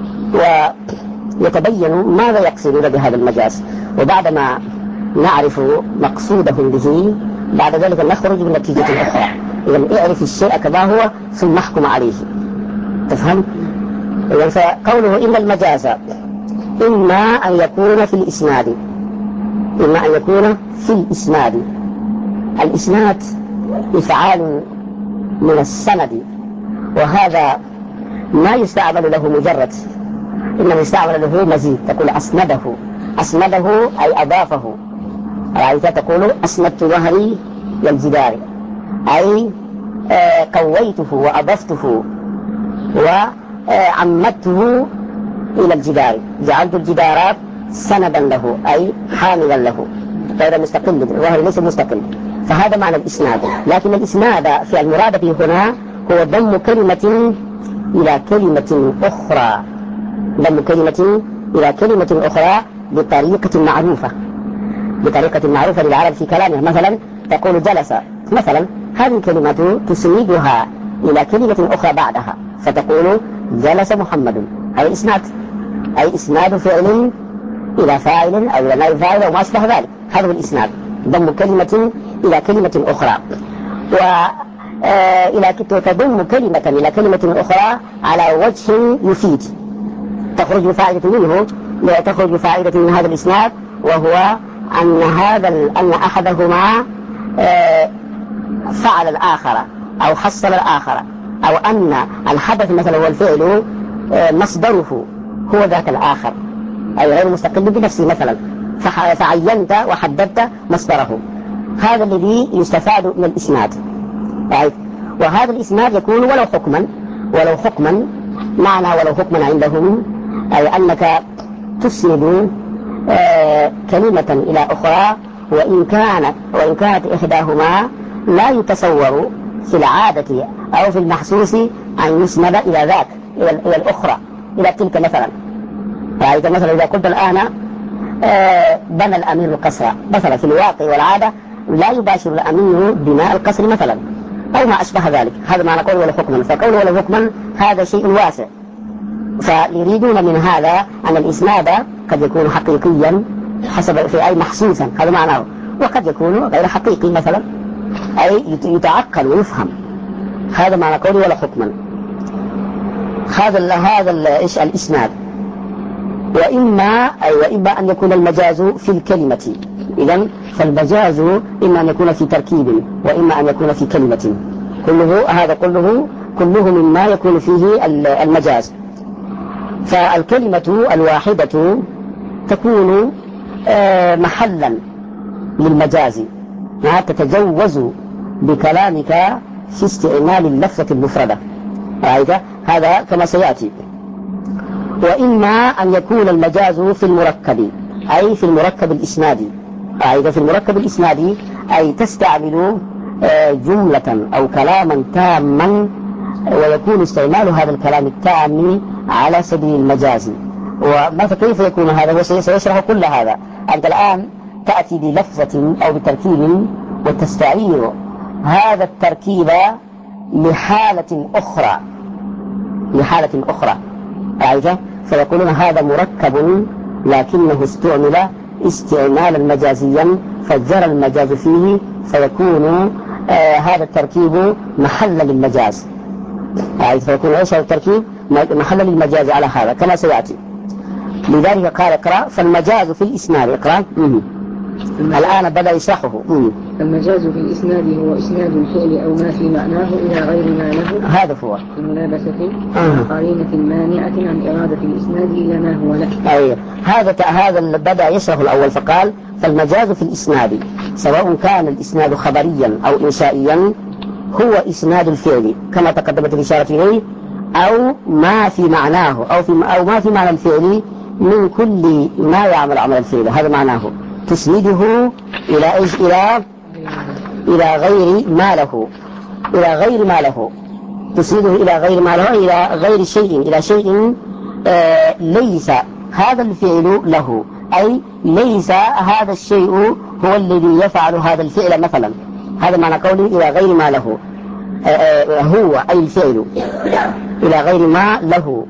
ويتبين ماذا يقصدون بهذا المجاز. وبعدما نعرف مقصودهم به، بعد ذلك نخرج من نتيجة أخرى. إذن اعرف الشيء كما هو ثم احكم عليه. تفهم؟ إذن فقوله إن المجاز إما أن يكون في الإسناد، إما أن يكون في الإسناد. الإسناد إفعال من السند، وهذا ما يستعمل له مجرد، إنما يستعمل له مزيد. تقول أسنده، أسنده أي أضافه. رأيت تقول أسندت ظهري للجدار، أي قويته وأضفته وعمدته إلى الجدار، جعلت الجدارات سندا له أي حاملا له غير مستقل. الظهر ليس مستقل، فهذا معنى الإسناد. لكن الإسناد في المراد به هنا هو ضم كلمة إلى كلمة أخرى، ضم كلمة إلى كلمة أخرى بطريقة معروفة، بطريقة معروفة للعرب في كلامه. مثلا تقول جلس، مثلا هذه الكلمة تسندها إلى كلمة أخرى بعدها، فتقول جلس محمد، أي إسناد، أي إسناد فعل إلى فاعل أو إلى نائب فاعل أو ما أشبه ذلك. هذا هو الإسناد، ضم كلمة إلى كلمة أخرى. تضم كلمة إلى كلمة أخرى على وجه يفيد، تخرج بفائدة منه، تخرج بفائدة من هذا الإسناد، وهو أن أحدهما فعل الآخر أو حصل الآخر، أو أن الحدث مثلا هو الفعل مصدره هو ذاك الآخر، أي غير مستقل بنفسه مثلا، فعينت وحددت مصدره. هذا الذي يستفاد من الإسناد. وهذا الإسناد يكون ولو حكما معنى ولو حكما عندهم، أي أنك تسند كلمة إلى أخرى، وإن كانت إحداهما لا يتصور في العادة أو في المحسوس أن يسند إلى ذاك، إلى الأخرى، إلى تلك مثلا. رأيت مثلا إذا قلت الآن بنى الأمير القصر، مثلا في الواقع والعادة لا يباشر الأمير بناء القصر مثلا، أو ما أشبه ذلك. هذا معنى قول ولا حكما. فقول ولا حكما هذا شيء واسع، فيريدون من هذا أن الإسناد قد يكون حقيقيا حسب في أي محسوسا، هذا معناه، وقد يكون غير حقيقي مثلا، أي يتعقل ويفهم. هذا معنى قول ولا حكما. هذا الإسناد. وإما أن يكون المجاز في الكلمة. إذن فالمجاز إما أن يكون في تركيب، وإما أن يكون في كلمة. كله مما يكون فيه المجاز. فالكلمة الواحدة تكون محلا للمجاز، تتجوز بكلامك في استعمال اللفظة المفردة، هذا كما سيأتي. وإما أن يكون المجاز في المركب، أي في المركب الإسنادي، في المركب الإسنادي أي تستعمل جملة أو كلاما تاما، ويكون استعمال هذا الكلام التام على سبيل المجاز. كيف يكون هذا؟ هو سيشرح كل هذا. أنت الآن تأتي بلفظة أو بتركيب وتستعير هذا التركيب لحالة أخرى، فيقولون هذا مركب لكنه استعمل استعمالا مجازيا فجرى المجاز فيه، فيكون هذا التركيب محلا للمجاز، فيكون ايش هذا التركيب؟ محلا للمجاز على هذا كما سيأتي. لذلك قال اقرأ. فالمجاز في الإسناد، اقرأ. الآن بدأ يشرحه. المجاز في الإسناد هو إسناد الفعل أو ما في معناه إلى غير ما له، هذا هو الملابسة قرينة مانعة عن إرادة الإسناد إلى ما هو له. أيوه، هذا بدأ يشرح الأول فقال فالمجاز في الإسناد سواء كان الإسناد خبريا أو إنشائيا هو إسناد الفعل كما تقدمت الإشارة إليه، أو ما في معناه أو ما في معنى الفعل من كل ما يعمل عمل الفعل، هذا معناه. تسنده إلى إيش؟ إلى غير ما له، تسنده إلى غير ما له، إلى غير شيء، إلى شيء ليس هذا الفعل له، أي ليس هذا الشيء هو الذي يفعل هذا الفعل مثلا. هذا معنى قوله إلى غير ما له، هو أي الفعل إلى غير ما له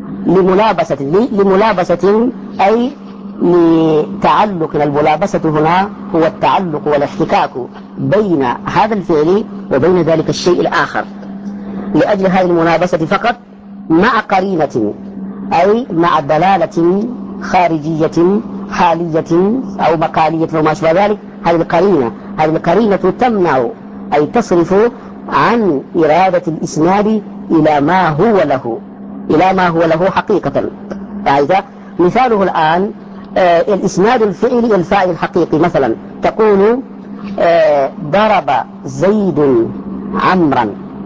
لملابسة أي لتعلق. الملابسة هنا هو التعلق والاحتكاك بين هذا الفعل وبين ذلك الشيء الآخر، لأجل هذه الملابسة فقط، مع قرينة أي مع دلالة خارجية حالية أو مقالية أو ما شابه ذلك. هذه القرينة تمنع أي تصرف عن إرادة الإسناد إلى ما هو له حقيقة. مثاله الآن الإسناد الفعلي الفاعل الحقيقي، مثلا تقول ضرب زيد عمرا،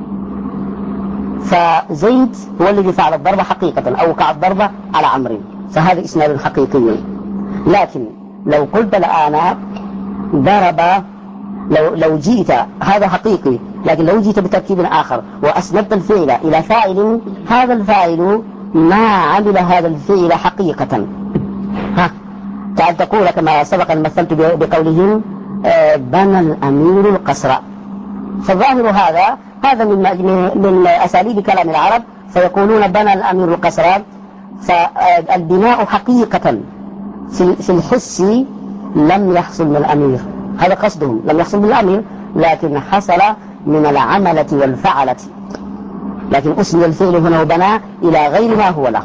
فزيد هو الذي فعل الضربة حقيقة أو وقع الضربة على عمرو، فهذا إسناد حقيقي. لكن لو قلت الآن ضرب، لو جئت هذا حقيقي، لكن لو جئت بتركيب آخر وأسندت الفعل إلى فاعل، هذا الفاعل ما عمل هذا الفعل حقيقة. تعال تقول كما سبق أن مثلت بقولهم بنى الأمير القصر، فالظاهر هذا من أساليب كلام العرب، فيقولون بنى الأمير القصر، فالبناء حقيقة في الحس لم يحصل من الأمير، هذا قصدهم، لم يحصل من الأمير، لكن حصل من العملة والفعلة، لكن أسند الفعل هنا وبنى إلى غير ما هو له.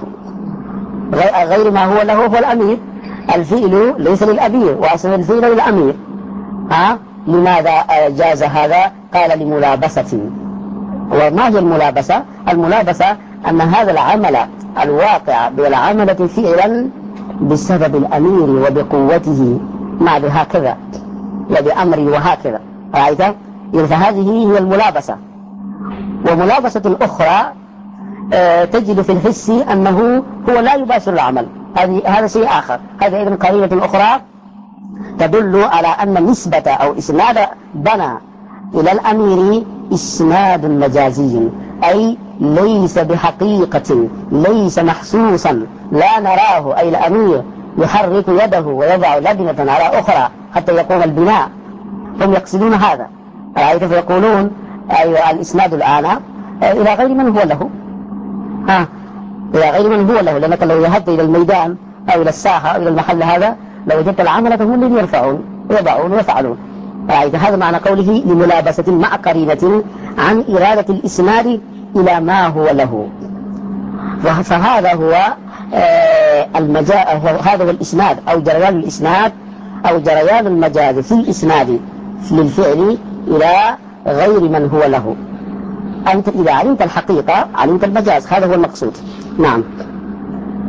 غير ما هو له هو الأمير، الفعل ليس للأمير وأسند الفعل للأمير. لماذا جاز هذا؟ قال لملابسة. وما هي الملابسة؟ الملابسة أن هذا العمل الواقع بالعملة فعلا بسبب الأمير وبقوته مع هكذا وبأمره وهكذا، فهذه هي الملابسة. وملابسة أخرى تجد في الحس أنه هو لا يباشر العمل، هذا شيء آخر، هذا أيضا قرينة أخرى تدل على أن نسبة أو إسناد بنى إلى الأمير إسناد مجازي، أي ليس بحقيقة، ليس محسوسا، لا نراه، أي الأمير يحرك يده ويضع لبنة على أخرى حتى يقوم البناء، هم يقصدون هذا. فيقولون أي الإسناد الآن إلى غير من هو له، إلى غير من هو له، لأنك لو ذهبت إلى الميدان أو إلى الساحة أو إلى المحل هذا لوجدت العملة هم الذين يرفعون يضعون ويفعلون. هذا معنى قوله لملابسة مع قرينة عن إرادة الإسناد إلى ما هو له. فهذا هو هذا هو الإسناد أو جريان الإسناد أو جريان المجاز في الإسناد للفعل إلى غير من هو له. أنت إذا علمت الحقيقة علمت المجاز، هذا هو المقصود. نعم.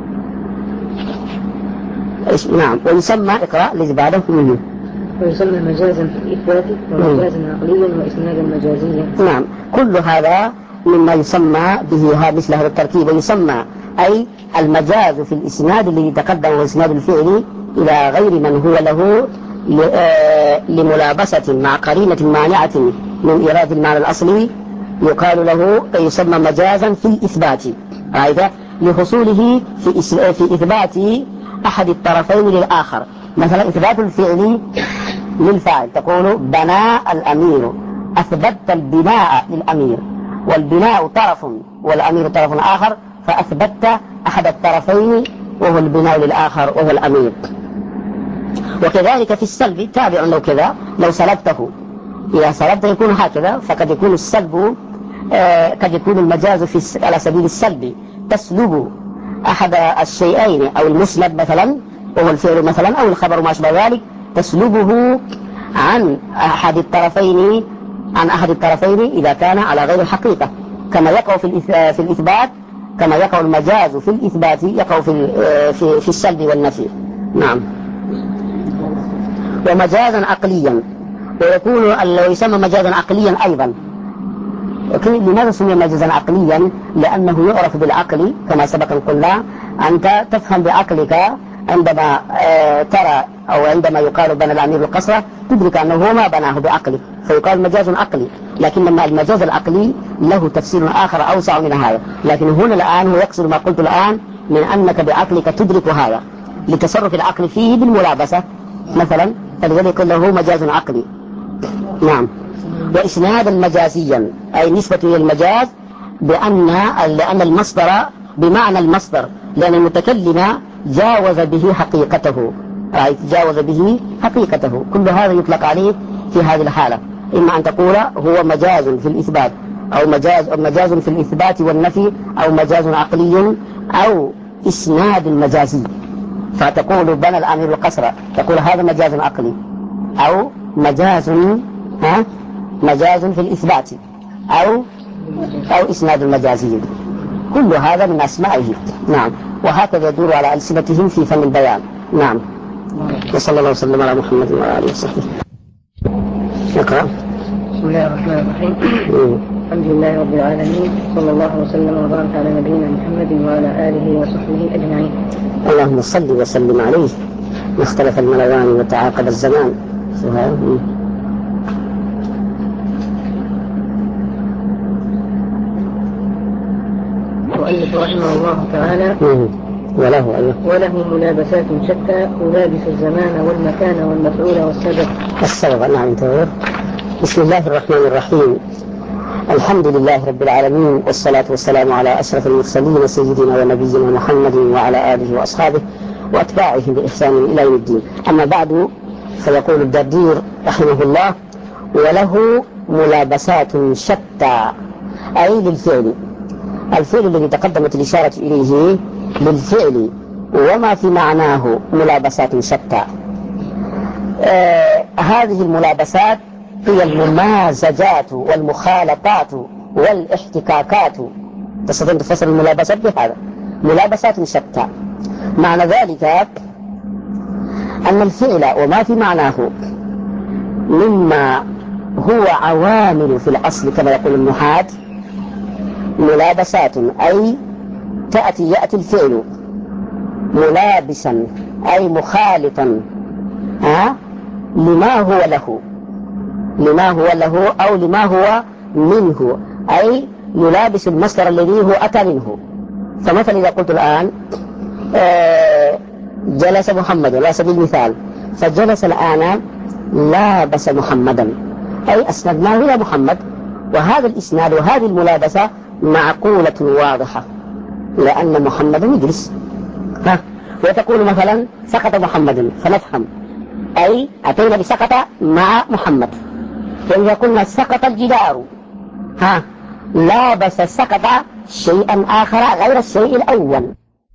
نعم. ويسمى اقرأ الذي بعده منه. ويسمى مجازا في الإثبات ومجازا عقليا وإسنادا مجازيا. نعم. كل هذا مما يسمى به مثل هذا التركيب. ويسمى أي المجاز في الإسناد الذي تقدم هو إسناد الفعل إلى غير من هو له لملابسة مع قرينة مانعة من إيراد المعنى الأصلي يقال له يسمى مجازا في الإثبات، لحصوله في إثبات أحد الطرفين للآخر. مثلا إثبات الفعل للفاعل تقول بنى الأمير، أثبتت البناء للأمير، والبناء طرف والأمير طرف آخر، فأثبتت أحد الطرفين وهو البناء للآخر وهو الأمير. وكذلك في السلب تابع لو كذا، لو سلبته، إذا سلبته يكون هكذا، فقد يكون السلب قد يكون المجاز على سبيل السلب، تسلب أحد الشيئين أو المسند مثلا وهو الفعل مثلا أو الخبر ما شابه ذلك، تسلبه عن أحد الطرفين إذا كان على غير الحقيقة، كما يقع في الإثبات، كما يقع المجاز في الإثبات يقع في السلب والنفي. نعم. ومجازا عقليا، ويكون يسمى مجازا عقليا أيضا. لماذا سمي مجازا عقليا؟ لأنه يعرف بالعقل كما سبق قلنا. أنت تفهم بعقلك عندما ترى أو عندما يقال بنى الأمير القصر تدرك أنه هو ما بناه بعقله، فيقال مجاز عقلي. لكن لما المجاز العقلي له تفسير آخر أوسع من هذا، لكن هنا الآن هو يقصد ما قلت الآن من أنك بعقلك تدرك هذا لتصرف العقل فيه بالملابسة مثلا، فلذلك يقول له مجاز عقلي. نعم. وإسنادا مجازيا أي نسبة إلى المجاز لأن المصدر بمعنى المصدر، لأن المتكلم جاوز به حقيقته، جاوز به حقيقته. كل هذا يطلق عليه في هذه الحالة، إما أن تقول هو مجاز في الإثبات أو مجاز في الإثبات والنفي، أو مجاز عقلي، أو إسناد مجازي. فتقول بنى الأمير القصر تقول هذا مجاز عقلي، أو مجاز في الإثبات، أو إسناد مجازي. كل هذا من أسمائه. نعم. وهكذا يدور على ألسنتهم في فن البيان. نعم. وصلى الله وسلم على محمد وعلى آله وصحبه. اقرأ. بسم الله الرحمن الرحيم. الحمد لله رب العالمين، صلى الله وسلم وبارك على نبينا محمد وعلى آله وصحبه أجمعين. اللهم صل وسلم عليه. اختلف الملوان وتعاقب الزمان. المؤلف رحمه الله تعالى وله ملابسات شتى يلابس الزمان والمكان والمفعول والسبب. نعم. بسم الله الرحمن الرحيم. الحمد لله رب العالمين، والصلاة والسلام على أشرف المرسلين سيدنا ونبينا محمد وعلى آله وأصحابه وأتباعه بإحسان إلى يوم الدين. أما بعد، فيقول الدردير رحمه الله: وله ملابسات شتى أي للفعل. الفعل الذي تقدمت الإشارة إليه للفعل وما في معناه ملابسات شتى. هذه الملابسات هي الممازجات والمخالطات والاحتكاكات. تستطيع تفسر الملابسات بهذا: ملابسات شتى. معنى ذلك أن الفعل وما في معناه مما هو عوامل في الأصل كما يقول النحاة ملابسات، أي يأتي الفعل ملابسا أي مخالطا لما هو له أو لما هو منه، أي يلابس المصدر الذي هو أتى منه. فمثلا إذا قلت الآن جلس محمد على سبيل المثال، فجلس الآن لابس محمدا أي أسندناه إلى محمد، وهذا الإسناد وهذه الملابسة معقولة واضحة لأن محمدا يجلس. وتقول مثلا سقط محمد، فنفهم أي أتينا بسقط مع محمد. فإذا قلنا سقط الجدار، لابس سقط شيئا آخر غير الشيء الأول.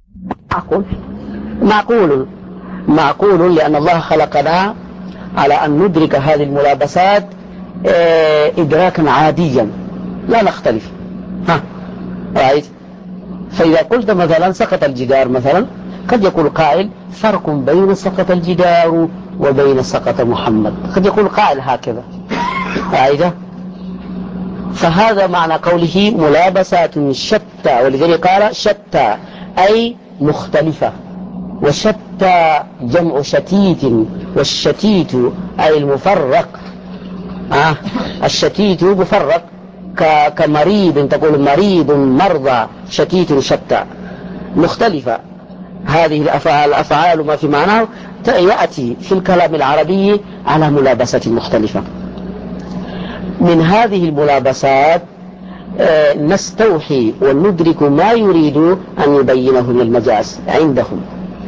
معقول لأن الله خلقنا على أن ندرك هذه الملابسات إدراكا عاديا لا نختلف. فإذا قلت مثلا سقط الجدار مثلا، قد يقول قائل فرق بين سقط الجدار وبين سقط محمد، قد يقول قائل هكذا عايدة. فهذا معنى قوله ملابسات شتى، ولذلك قال شتى أي مختلفة، وشتى جمع شتيت، والشتيت أي المفرق. الشتيت مفرق، كمريض تقول مريض مرضى، شتيت شتى مختلفة. هذه الأفعال ما في معناه يأتي في الكلام العربي على ملابسة مختلفة. من هذه الملابسات نستوحي وندرك ما يريد أن يبينه من المجاز عندهم.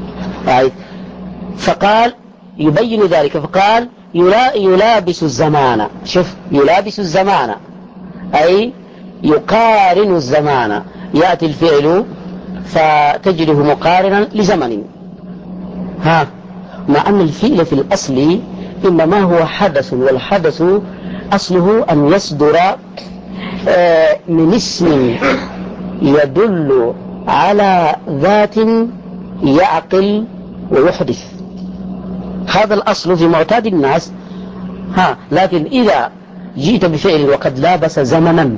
فقال يبين ذلك، فقال يلابس الزمان. شوف، يلابس الزمان أي يقارن الزمان، يأتي الفعل فتجده مقارنا لزمن. مع أن الفعل في الأصل إنما هو حدث، والحدث أصله أن يصدر من اسم يدل على ذات يعقل ويحدث. هذا الأصل في معتاد الناس. لكن إذا جئت بفعل وقد لابس زمنا،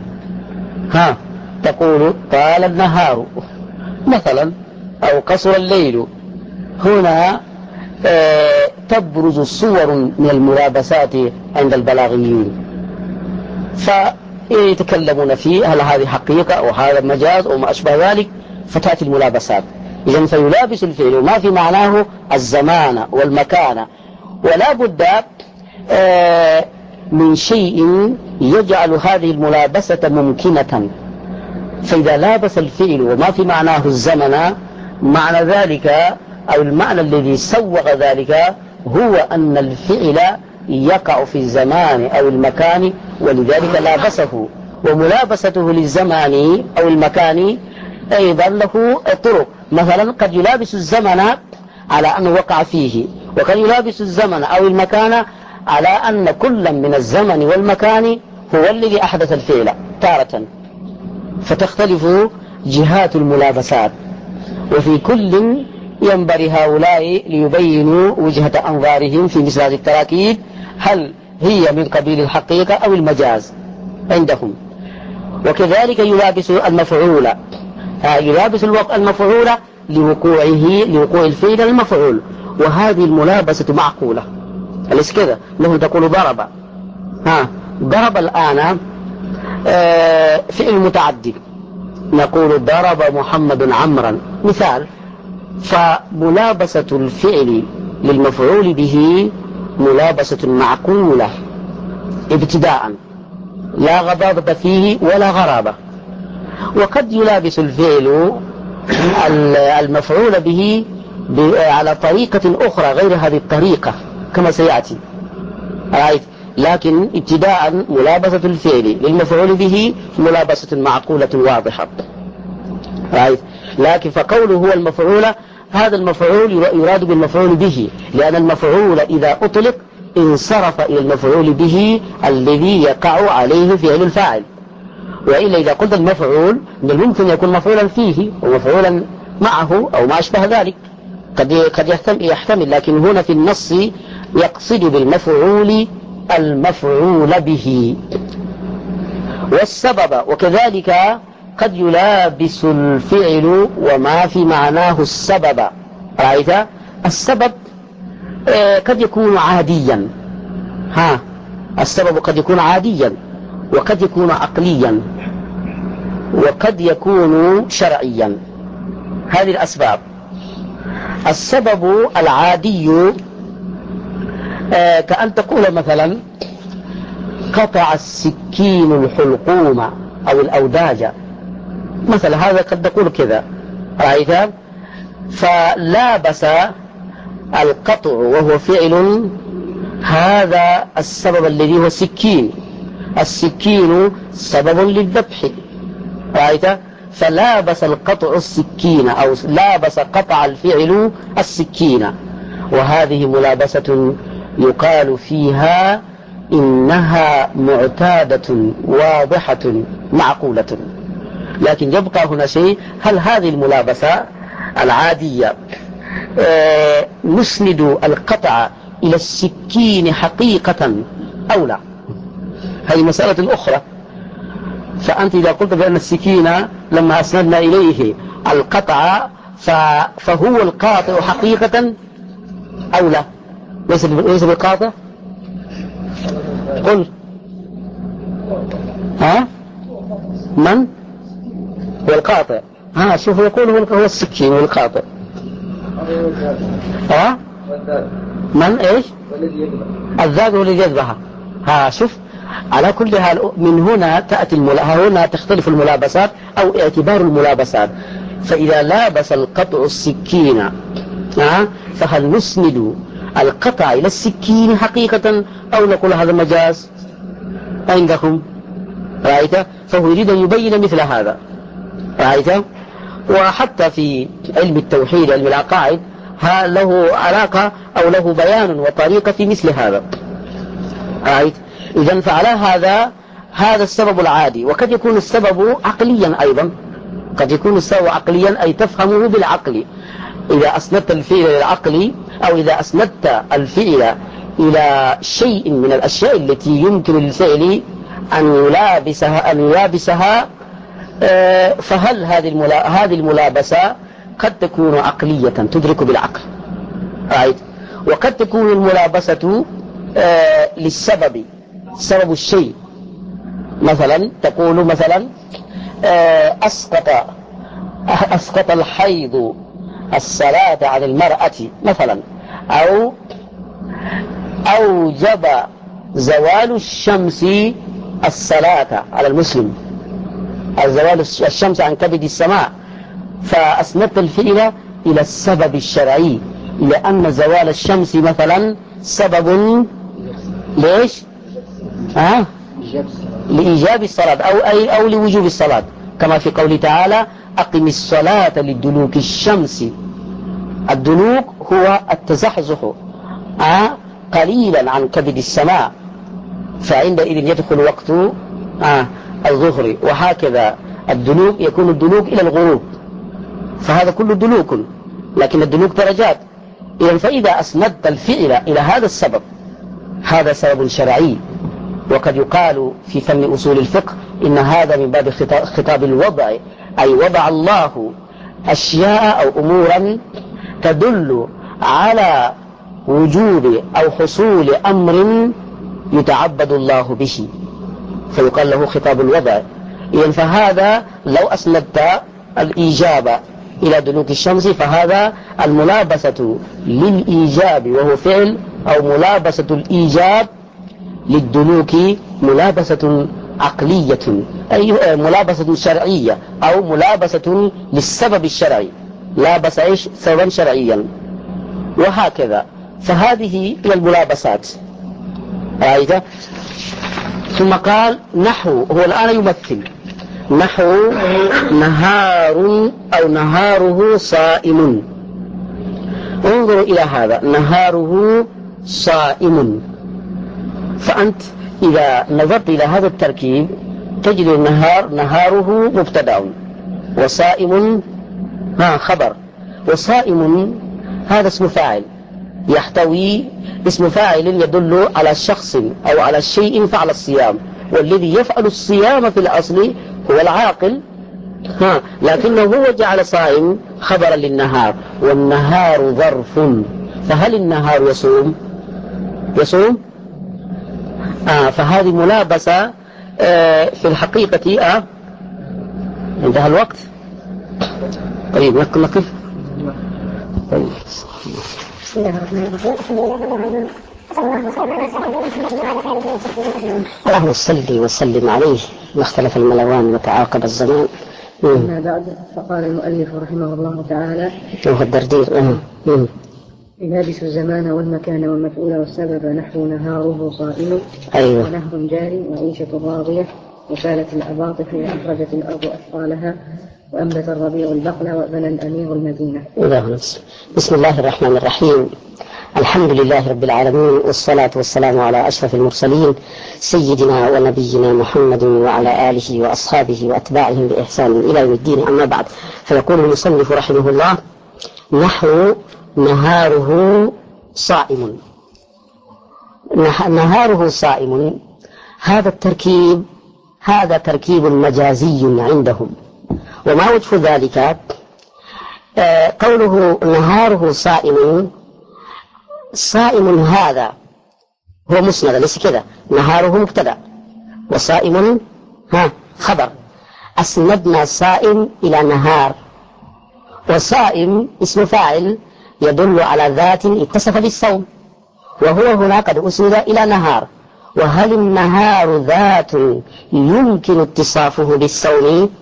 تقول طال النهار مثلا أو قصر الليل، هنا تبرز صور من الملابسات عند البلاغيين، فيتكلمون فيه هل هذه حقيقة أو هذا مجاز أو ما أشبه ذلك، فتأتي الملابسات. إذن فيلابس الفعل وما في معناه الزمان والمكان، ولا بد من شيء يجعل هذه الملابسة ممكنة. فإذا لابس الفعل وما في معناه الزمن، معنى ذلك أو المعنى الذي سوغ ذلك هو أن الفعل يقع في الزمان أو المكان، ولذلك لابسه. وملابسته للزمان أو المكان أيضا له طرق. مثلا قد يلابس الزمن على أنه وقع فيه، وقد يلابس الزمن أو المكان على أن كل من الزمن والمكان هو الذي أحدث الفعل تارة. فتختلف جهات الملابسات، وفي كل ينبغي هؤلاء ليبينوا وجهة أنظارهم في مثل هذه التراكيب، هل هي من قبيل الحقيقة أو المجاز عندهم. وكذلك يلابس المفعول، يلابس المفعول لوقوع الفعل المفعول، وهذه الملابسة معقولة. أليس كذا؟ مثل تقول ضرب، ضرب الآن فعل متعدي، نقول ضرب محمد عمرا مثال. فملابسة الفعل للمفعول به ملابسة معقولة ابتداء، لا غضاضة فيه ولا غرابة. وقد يلابس الفعل المفعول به على طريقة أخرى غير هذه الطريقة كما سيأتي، لكن ابتداء ملابسة الفعل للمفعول به ملابسة معقولة واضحة. لكن فقوله هو المفعول، هذا المفعول يراد بالمفعول به، لأن المفعول إذا أطلق انصرف إلى المفعول به الذي يقع عليه فعل الفاعل. وإلا إذا قلت المفعول من الممكن يكون مفعولا فيه ومفعولا معه أو ما أشبه ذلك، قد يحتمل، لكن هنا في النص يقصد بالمفعول المفعول به. والسبب وكذلك قد يلابس الفعل وما في معناه السبب. رأيت؟ السبب قد يكون عاديا، السبب قد يكون عاديا، وقد يكون عقليا، وقد يكون شرعيا. هذه الأسباب. السبب العادي كأن تقول مثلا قطع السكين الحلقوم أو الأوداج مثلا، هذا قد تقول كذا. رأيت؟ فلابس القطع وهو فعل هذا السبب الذي هو السكين، السكين سبب للذبح. رأيت؟ فلابس القطع السكين أو لابس قطع الفعل السكين، وهذه ملابسة يقال فيها إنها معتادة واضحة معقولة. لكن يبقى هنا شيء، هل هذه الملابسة العادية نسند القطع إلى السكين حقيقة أو لا؟ هذه مسألة أخرى. فأنت إذا قلت بأن السكين لما أسندنا إليه القطع فهو القاطع حقيقة أو لا؟ ليس بالقاطع؟ قل ها؟ من هو القاطع؟ شوف يقول هو السكين والقاطع. من إيش؟ الذات هو الذي يذبح. شوف، على كل حال من هنا تأتي هنا تختلف الملابسات أو اعتبار الملابسات. فإذا لابس القطع السكين فهل نسند القطع إلى السكين حقيقة أو نقول هذا مجاز عندكم؟ رأيت؟ فهو يريد أن يبين مثل هذا. رأيت؟ وحتى في علم التوحيد علم العقائد له علاقة أو له بيان وطريقة في مثل هذا. رأيت؟ إذن فعلى هذا السبب العادي. وقد يكون السبب عقليا أيضا، قد يكون السبب عقليا أي تفهمه بالعقل. إذا أسندت الفعل للعقل أو إذا أسندت الفعل إلى شيء من الأشياء التي يمكن للفعل أن يلابسها فهل هذه الملابسة قد تكون عقلية تدرك بالعقل. رأيت؟ وقد تكون الملابسة للسبب، سبب الشيء. مثلا تقول مثلا أسقط الحيض الصلاة عن المرأة مثلا، أو أوجب زوال الشمس الصلاة على المسلم، زوال الشمس عن كبد السماء. فأسندت الفعل إلى السبب الشرعي، لأن زوال الشمس مثلا سبب ليش؟ لإيجاب الصلاة أو لوجوب الصلاة، كما في قوله تعالى أقم الصلاة لدلوك الشمس. الدلوك هو التزحزح قليلا عن كبد السماء، فعندئذ يدخل وقت الظهر. وهكذا الدلوك يكون الدلوك إلى الغروب، فهذا كله دلوك، لكن الدلوك درجات. إذن فإذا أسندت الفعل إلى هذا السبب، هذا سبب شرعي. وقد يقال في فن أصول الفقه إن هذا من باب خطاب الوضع، أي وضع الله أشياء أو أمورا تدل على وجود أو حصول أمر يتعبد الله به، فيقال له خطاب الوضع. إذن فهذا لو أسندت الإيجاب إلى دلوك الشمس فهذا الملابسة للإيجاب وهو فعل، أو ملابسة الإيجاب للدلوك ملابسة عقلية، أي ملابسة شرعية، أو ملابسة للسبب الشرعي، لابس إيش؟ سببا شرعيا. وهكذا فهذه هي الملابسات. رأيت؟ ثم قال نحو، هو الآن يمثل نحو نهار أو نهاره صائم. انظروا إلى هذا، نهاره صائم. فأنت إذا نظرت إلى هذا التركيب تجد نهاره مبتدأ، وصائم خبر. وصائم هذا اسم فاعل، يحتوي اسم فاعل يدل على شخص أو على شيء فعل الصيام، والذي يفعل الصيام في الأصل هو العاقل، لكنه هو جعل صائم خبرا للنهار، والنهار ظرف. فهل النهار يصوم؟ فهذه ملابسة في الحقيقة. انتهى الوقت. طيب نقف. طيب. بسم الله الرحمن الرحيم. اللهم صل وسلم عليه، ما اختلف الملوان وتعاقب الزمان. أما بعد، فقال المؤلف رحمه الله تعالى وهو الدردير يلابس الزمان والمكان والمفعول والسبب، نحو نهاره صائم. أيوة. ونهر جاري، وعيشة راضية، وسالت الأباطح وأخرجت الأرض أثقالها، وأنبت الربيع البقل، وبنى الأمير المدينة. بسم الله الرحمن الرحيم. الحمد لله رب العالمين، والصلاة والسلام على أشرف المرسلين سيدنا ونبينا محمد وعلى آله وأصحابه وأتباعهم بإحسان إلى يوم الدين. أما بعد، فيقول المصنف رحمه الله نحو نهاره صائم. نهاره صائم، هذا تركيب مجازي عندهم. وما وجه ذلك؟ قوله نهاره صائم هذا هو مسند، ليس كذا. نهاره مبتدأ وصائم خبر. أسندنا صائم إلى نهار، وصائم اسم فاعل يدل على ذات اتصف بالصوم، وهو هنا قد أسند إلى نهار. وهل النهار ذات يمكن اتصافه بالصوم؟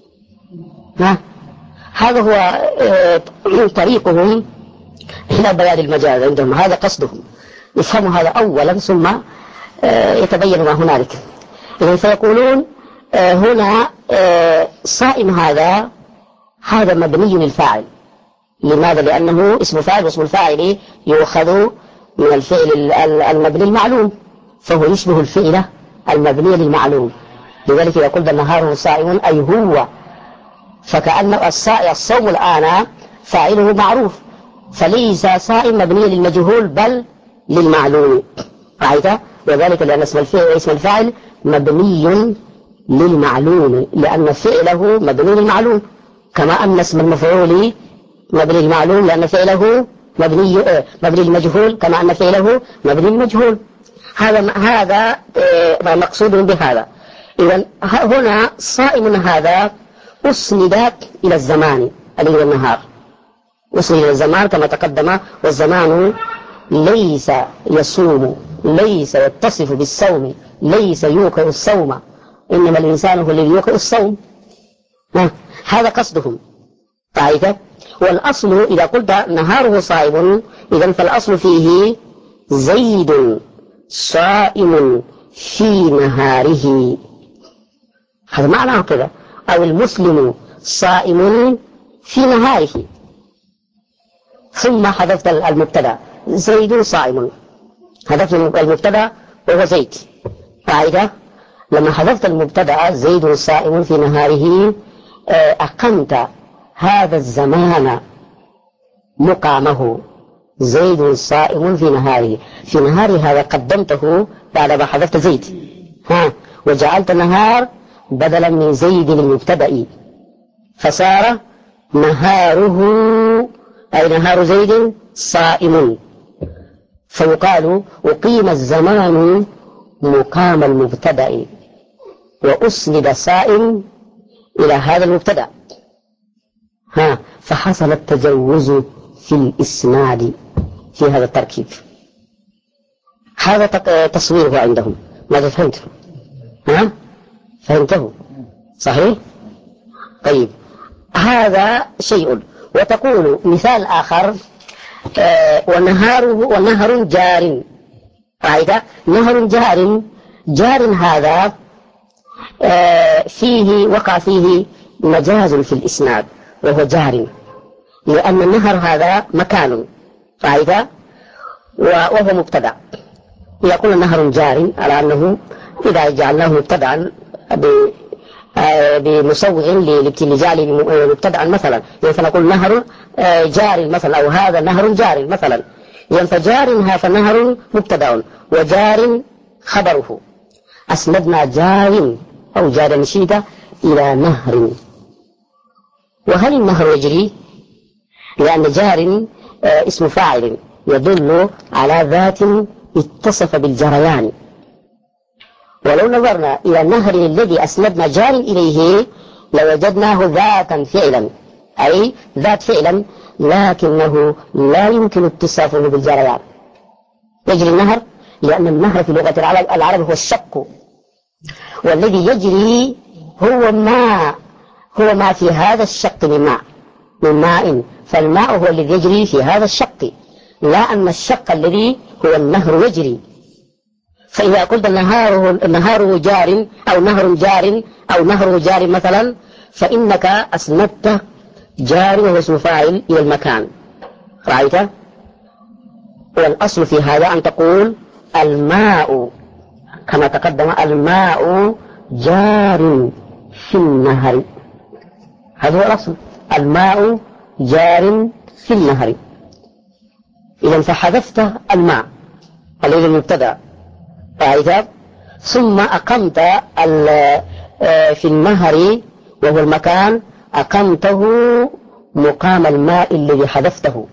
هذا هو طريقهم إلى بيان المجاز عندهم، هذا قصدهم. يفهموا هذا أولا ثم يتبين ما هنالك. إذن فيقولون هنا صائم هذا مبني للفاعل. لماذا؟ لأنه اسم فاعل، واسم الفاعل يؤخذ من الفعل المبني المعلوم، فهو يشبه الفعل المبني للمعلوم. لذلك إذا قلت النهار صائم أي هو، فكأن الصوم الآن فاعله معروف، فليس صائم مبني للمجهول بل للمعلوم. رأيت؟ وذلك لأن اسم الفاعل مبني للمعلوم، لأن فعله مبني للمعلوم، كما أن اسم المفعول مبني للمعلوم لأن فعله مبني للمجهول، كما أن فعله مبني للمجهول. هذا مقصود بهذا. إذن هنا صائم هذا أسند إلى الزمان الذي هو النهار، أسند إلى الزمان كما تقدم. والزمان ليس يصوم، ليس يتصف بالصوم، ليس يوقع الصوم، إنما الإنسان هو الذي يوقع الصوم. هذا قصدهم. طيب، والأصل إذا قلت نهاره صائم، إذن فالأصل فيه زيد صائم في نهاره، هذا معناه كذا. أو المسلم صائم في نهاره، ثم حذفت المبتدا زيد صائم، حذفت المبتدا وهو زيد. فإذا لما حذفت المبتدا زيد صائم في نهاره أقمت هذا الزمان مقامه. زيد صائم في نهاره، في نهاره هذا قدمته بعد ما حذفت زيد، وجعلت النهار بدلا من زيد المبتدأ، فصار نهاره أي نهار زيد صائم. فيقال أقيم الزمان مقام المبتدأ، وأسند صائم إلى هذا المبتدأ، فحصل التجوز في الإسناد في هذا التركيب. هذا تصويره عندهم. ماذا فهمت؟ فهمته صحيح؟ طيب، هذا شيء. وتقول مثال آخر ونهر جار. رأيت؟ نهر جار هذا وقع فيه مجاز في الإسناد، وهو جار لأن النهر هذا مكان. رأيت؟ وهو مبتدأ. يقول النهر جار على أنه إذا جعلناه مبتدأ بمسوغ لجعل مبتدأ مثلا، فنقول نهر جار مثلا، أو هذا نهر جار مثلا. فجار فالنهر مبتدأ وجار خبره. أسندنا جار أو جار نشيدة إلى نهر. وهل النهر يجري؟ لأن جار اسم فاعل يدل على ذات اتصف بالجريان. ولو نظرنا إلى النهر الذي أسندنا جار إليه لوجدناه ذاتا فعلا، أي ذات فعلا، لكنه لا يمكن اتصافه بالجريان. يجري النهر لأن النهر في لغة العرب هو الشق، والذي يجري هو ما في هذا الشق من ماء، فالماء هو الذي يجري في هذا الشق، لا أن الشق الذي هو النهر يجري. فإذا قلت النهار جار أو نهر جار أو نهر جار مثلا، فإنك أسندت جار وهو اسم فاعل إلى المكان. رأيت؟ والأصل في هذا أن تقول الماء كما تقدم، الماء جار في النهر. هذا هو الأصل، الماء جار في النهر. إذا فحذفت الماء الذي المبتدأ، رأيت؟ ثم أقمت في النهر وهو المكان أقمته مقام الماء الذي حذفته،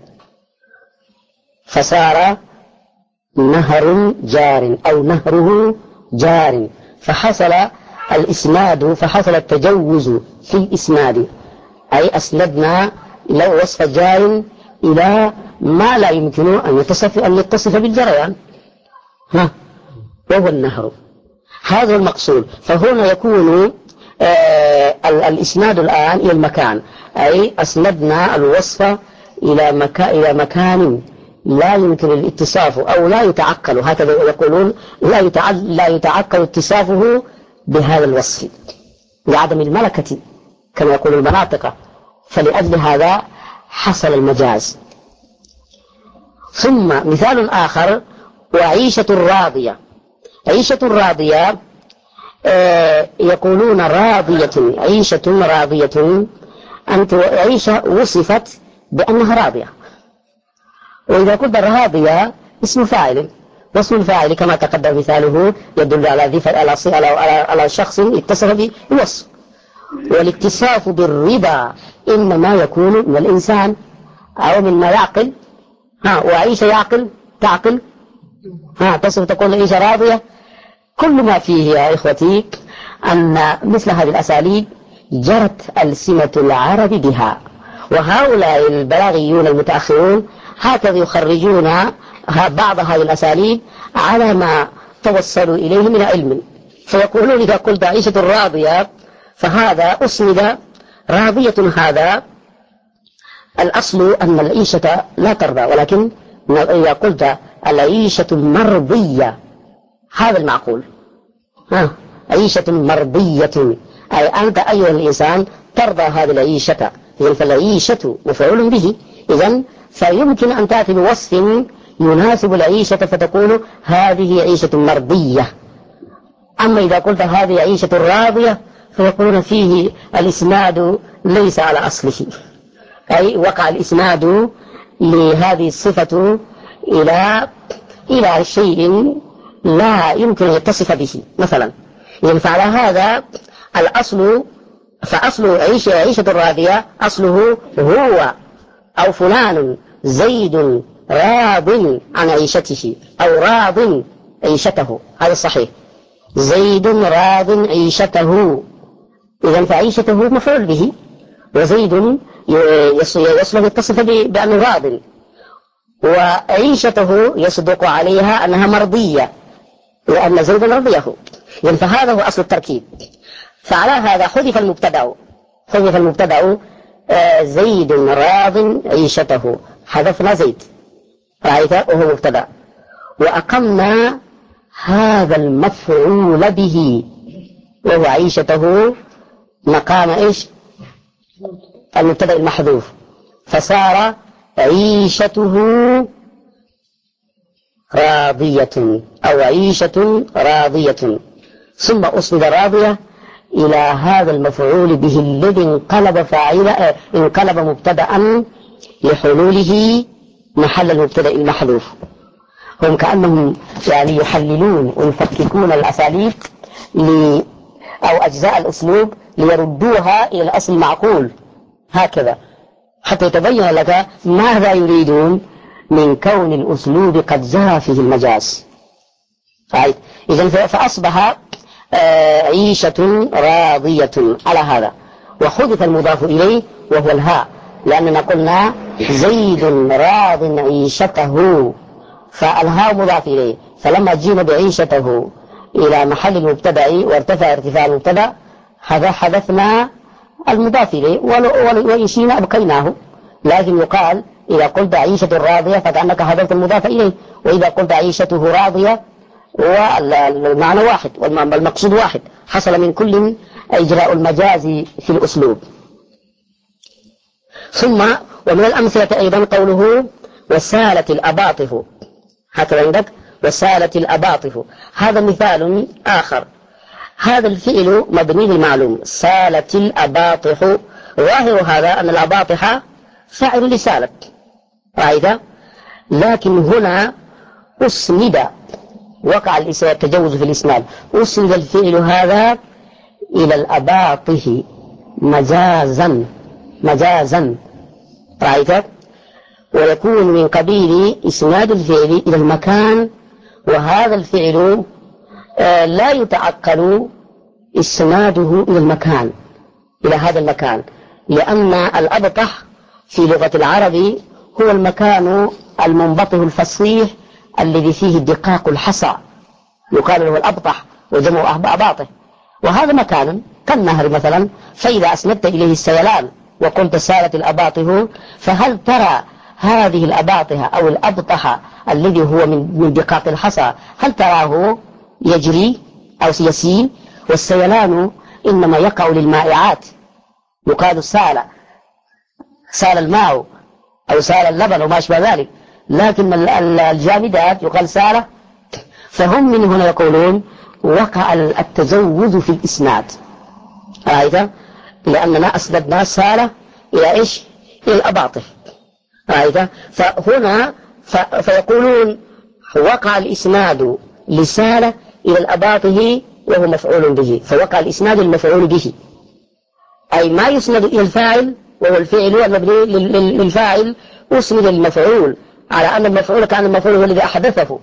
فصار نهر جار أو نهره جار، فحصل الإسناد، فحصل التجوز في الإسناد، أي أسندنا لو وصف جار إلى ما لا يمكن أن يتصف بالجريان، وهو النهر. هذا المقصود. فهنا يكون الإسناد الآن إلى المكان، أي أسندنا الوصف إلى مكان لا يمكن الاتصاف أو لا يتعقل، هكذا يقولون، لا يتعقل اتصافه بهذا الوصف لعدم الملكة كما يقول المناطق، فلأجل هذا حصل المجاز. ثم مثال آخر، وعيشة راضية. عيشة راضية يقولون راضية، عيشة راضية، أنت عيشة وصفت بأنها راضية، وإذا قلت راضية اسم فاعل، واسم الفاعل كما تقدم مثاله يدل على شخص اتصف بالوصف، والاتصاف بالرضا إنما يكون من الإنسان أو مما يعقل. وعيشة يعقل تعقل، تصف تقول عيشة راضية. كل ما فيه يا إخوتي أن مثل هذه الأساليب جرت ألسنة العرب بها، وهؤلاء البلاغيون المتأخرون هكذا يخرجون بعض هذه الأساليب على ما توصلوا إليه من علم، فيقولون إذا قلت عيشة راضية فهذا أسند راضية، هذا الأصل أن العيشة لا ترضى، ولكن إذا قلت العيشة المرضية هذا المعقول، عيشة مرضية، أي أنت أيها الإنسان ترضى هذه العيشة، إذن فالعيشة مفعول به، إذن فيمكن أن تأتي بوصف يناسب العيشة فتقول هذه عيشة مرضية. أما إذا قلت هذه عيشة راضية فيقولون فيه الإسناد ليس على أصله، أي وقع الإسناد لهذه الصفة إلى شيء لا يمكن أن يتصف به مثلا. يعني فعلى هذا الأصل، فأصل عيشة راضية أصله هو أو فلان زيد راض عن عيشته أو راض عيشته، هذا صحيح، زيد راض عيشته، إذن فعيشته مفعول به، وزيد يصلح يتصف بأنه راض، وعيشته يصدق عليها أنها مرضية لأن زيد رضيه، يعني فهذا هو أصل التركيب. فعلى هذا حذف المبتدأ زيد راض عيشته، حذفنا زيد، رأيت وهو مبتدأ، وأقمنا هذا المفعول به وهو عيشته مقام إيش؟ المبتدأ المحذوف، فصار عيشته راضية أو عيشة راضية، ثم أسند راضية إلى هذا المفعول به الذي انقلب مبتدأ لحلوله محل المبتدأ المحذوف. هم كأنهم يعني يحللون ويفككون الأساليب أو أجزاء الأسلوب ليردوها إلى الأصل المعقول، هكذا حتى يتبين لك ماذا يريدون من كون الأسلوب قد جاء فيه المجاز. إذن فأصبح عيشة راضية على هذا، وحذف المضاف إليه وهو الهاء، لأننا قلنا زيد راض عيشته، فالهاء مضاف إليه، فلما جينا بعيشته إلى محل المبتدأ وارتفع ارتفاع المبتدأ حذفنا المضاف إليه وإن شئنا أبقيناه، لكن يقال إذا قلت عيشة راضية فكأنك حذفت المضاف إليه، وإذا قلت عيشته راضية والمعنى واحد والمقصود واحد، حصل من كل إجراء المجاز في الأسلوب. ثم ومن الأمثلة أيضا قوله وسالت الأباطح، هكذا عندك وسالت الأباطح، هذا مثال آخر. هذا الفعل مبني للمعلوم، سالت الأباطح، ظاهر هذا أن الأباطح فاعل لسالت، رأيت؟ لكن هنا أسند، وقع التجوز في الإسناد، أسند الفعل هذا إلى الأباطه مجازا رأيت، ويكون من قبيل إسناد الفعل إلى المكان، وهذا الفعل لا يتعقل إسناده إلى المكان، إلى هذا المكان، لأن الأبطح في لغة العرب هو المكان المنبطه الفصيح الذي فيه دقاق الحصى، يقال له الأبطح وجمع أباطه، وهذا مكان كالنهر مثلا، فإذا أسندت إليه السيلان وقلت سالت الأباطه، فهل ترى هذه الأباطه أو الأبطح الذي هو من دقاق الحصى هل تراه يجري أو يسيل؟ والسيلان إنما يقع للمائعات، يقال سال الماء أو سال اللبن وما أشبه ذلك، لكن الجامدات يقال سالة. فهم من هنا يقولون وقع التجوز في الإسناد، رأيت، لأننا أسندنا سالة إلى إيش؟ إلى الأباطح، رأيت. فهنا فيقولون وقع الإسناد لسالة إلى الأباطه وهو مفعول به، فوقع الإسناد المفعول به، أي ما يسند إلى الفاعل وهو الفعل المبني للفاعل، أسند المفعول على أن المفعول كان المفعول هو الذي أحدثه،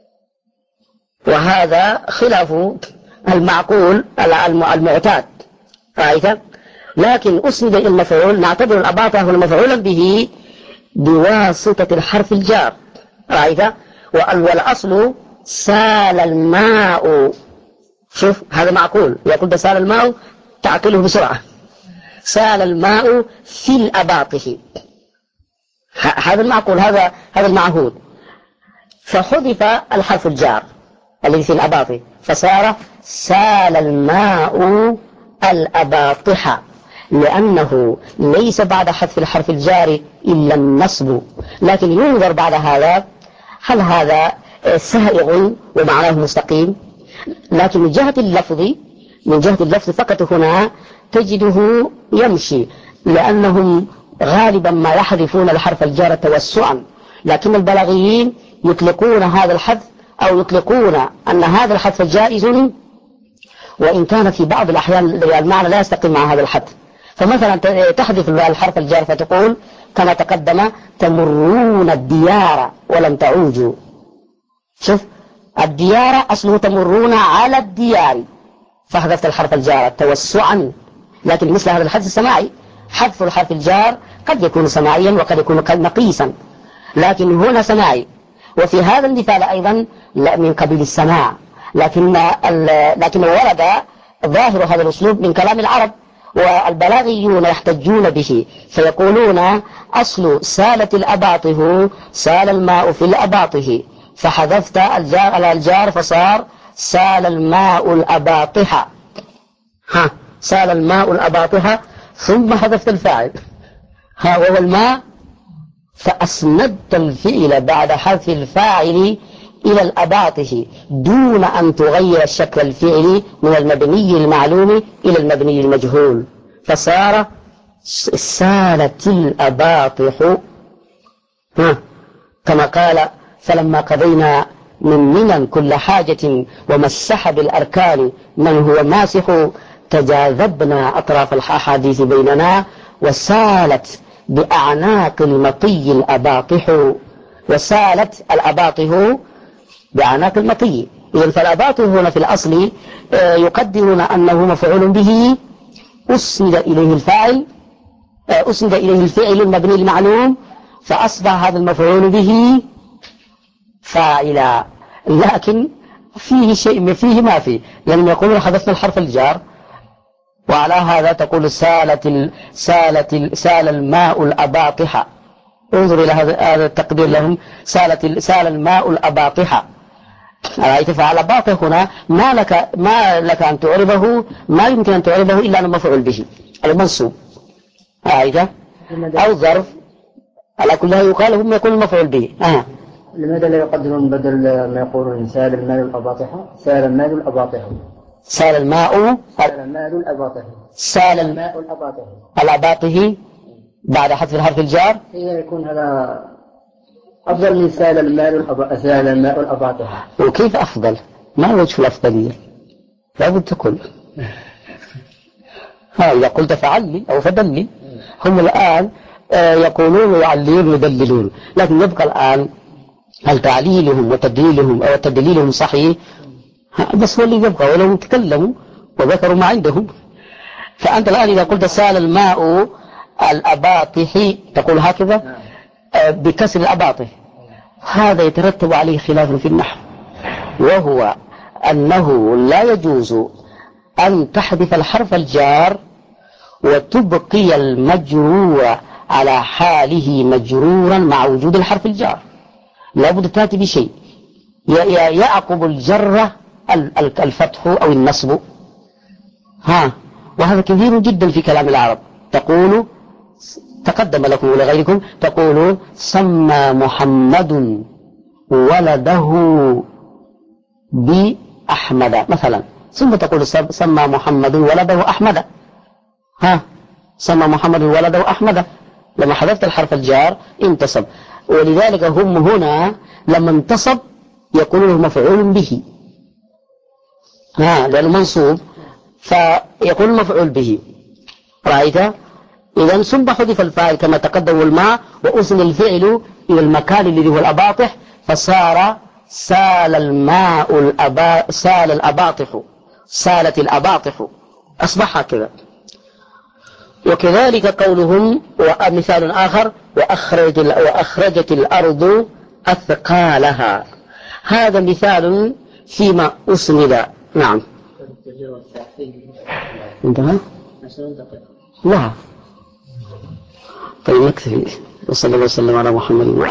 وهذا خلاف المعقول المعتاد، رأيت. لكن أسند إلى المفعول نعتبر الأباطة هو مفعولا به بواسطة الحرف الجار، رأيت. والأصل سال الماء، شوف هذا معقول، يقول سال الماء تعقله بسرعة، سال الماء في الأباطه، هذا المعقول، هذا المعهود، فحذف الحرف الجار الذي في الأباطه فصار سال الماء الأباطح، لأنه ليس بعد حذف الحرف الجار إلا النصب، لكن ينظر بعد هذا هل هذا سائغ ومعناه مستقيم، لكن من جهة اللفظ فقط هنا تجده يمشي، لأنهم غالبا ما يحذفون الحرف الجار توسعا، لكن البلاغيين يطلقون هذا الحذف أو يطلقون أن هذا الحذف جائز، وإن كان في بعض الأحيان المعنى لا يستقيم مع هذا الحذف. فمثلا تحذف الحرف الجار فتقول كما تقدم تمرون الديار ولم تعوجوا، شوف الديار أصله تمرون على الديار، فحذفت الحرف الجار توسعا، لكن مثل هذا الحذف السماعي، حذف الحرف الجار قد يكون سماعيا وقد يكون مقيسا، لكن هنا سماعي، وفي هذا المثال أيضا لا من قبيل السماع، لكن ورد ظاهر هذا الأسلوب من كلام العرب، والبلاغيون يحتجون به فيقولون أصل سالت الأباطه سال الماء في الأباطه، فحذفت الجار على الجار فصار سال الماء الأباطح، سال الماء الأباطح، ثم حذفت الفاعل وهو الماء، فأسندت الفعل بعد حذف الفاعل إلى الأباطه دون أن تغير شكل الفعل من المبني المعلوم إلى المبني المجهول، فصار سالت الأباطح، كما قال فلما قضينا من منن كل حاجة ومسح بالأركان من هو ماسح تجاذبنا أطراف الأحاديث بيننا وسالت بأعناق المطي الأباطح، وسالت الأباطح بأعناق المطي. إذن فالأباطح هنا في الأصل يقدرون أنه مفعول به أسند إليه الفعل المبني المعلوم، فأصبح هذا المفعول به فاعلا، لكن فيه شيء فيه ما فيه، لأنهم يقولون حذفنا الحرف الجار، وعلى هذا تقول سال الماء الأباطح، انظر إلى هذا التقدير لهم، سال الماء الأباطح، رأيت. فعلى باطح هنا ما لك أن تعربه، ما يمكن أن تعربه إلا أنه مفعول به المنصوب، رأيت، أو ظرف، على كلها يقال هم يكون المفعول به. لماذا لا يقدرون بدل ما يقولون سال الماء الأباطح سال الماء الأباطح، سال الماء الأباطح، سال الماء الأباطح بعد حذف الحرف الجار، يكون هذا أفضل من سال الماء والأباطح. وكيف أفضل؟ ما وجه الأفضلية؟ لابد تقول إذا قلت فعلي أو فدلي. هم الآن يقولون ويعللون ويدللون، لكن يبقى الآن هل تعليلهم وتدليلهم أو تدليلهم صحيح؟ بس هو اللي يبقى، ولو تكلموا وذكروا ما عندهم. فأنت الآن إذا قلت سال الماء الأباطح تقول هكذا بكسر الأباطح، هذا يترتب عليه خلاف في النحو، وهو أنه لا يجوز أن تحذف الحرف الجار وتبقي المجرور على حاله مجرورا مع وجود الحرف الجار. لابد تأتي بشيء يعقب الجر الفتح أو النصب. وهذا كثير جدا في كلام العرب. تقول تقدم لكم ولغيركم، تقول سمى محمد ولده بأحمد مثلا، ثم تقول سمى محمد ولده أحمد. سمى محمد ولده أحمد، لما حذفت الحرف الجار انتصب. ولذلك هم هنا لما انتصب يقولون مفعول به، لأنه منصوب فيقول مفعول به. رأيت؟ إذا ثم حذف الفاعل كما تقدم الماء، وأسند الفعل إلى المكان الذي هو الأباطح، فصار سال الماء سال الأباطح، سالت الأباطح، أصبح هكذا. وكذلك قولهم ومثال آخر وأخرجت الأرض أثقالها، هذا مثال فيما أسند. نعم انتهى؟ لا. طيب نكتفي، وصلى الله وسلم على محمد.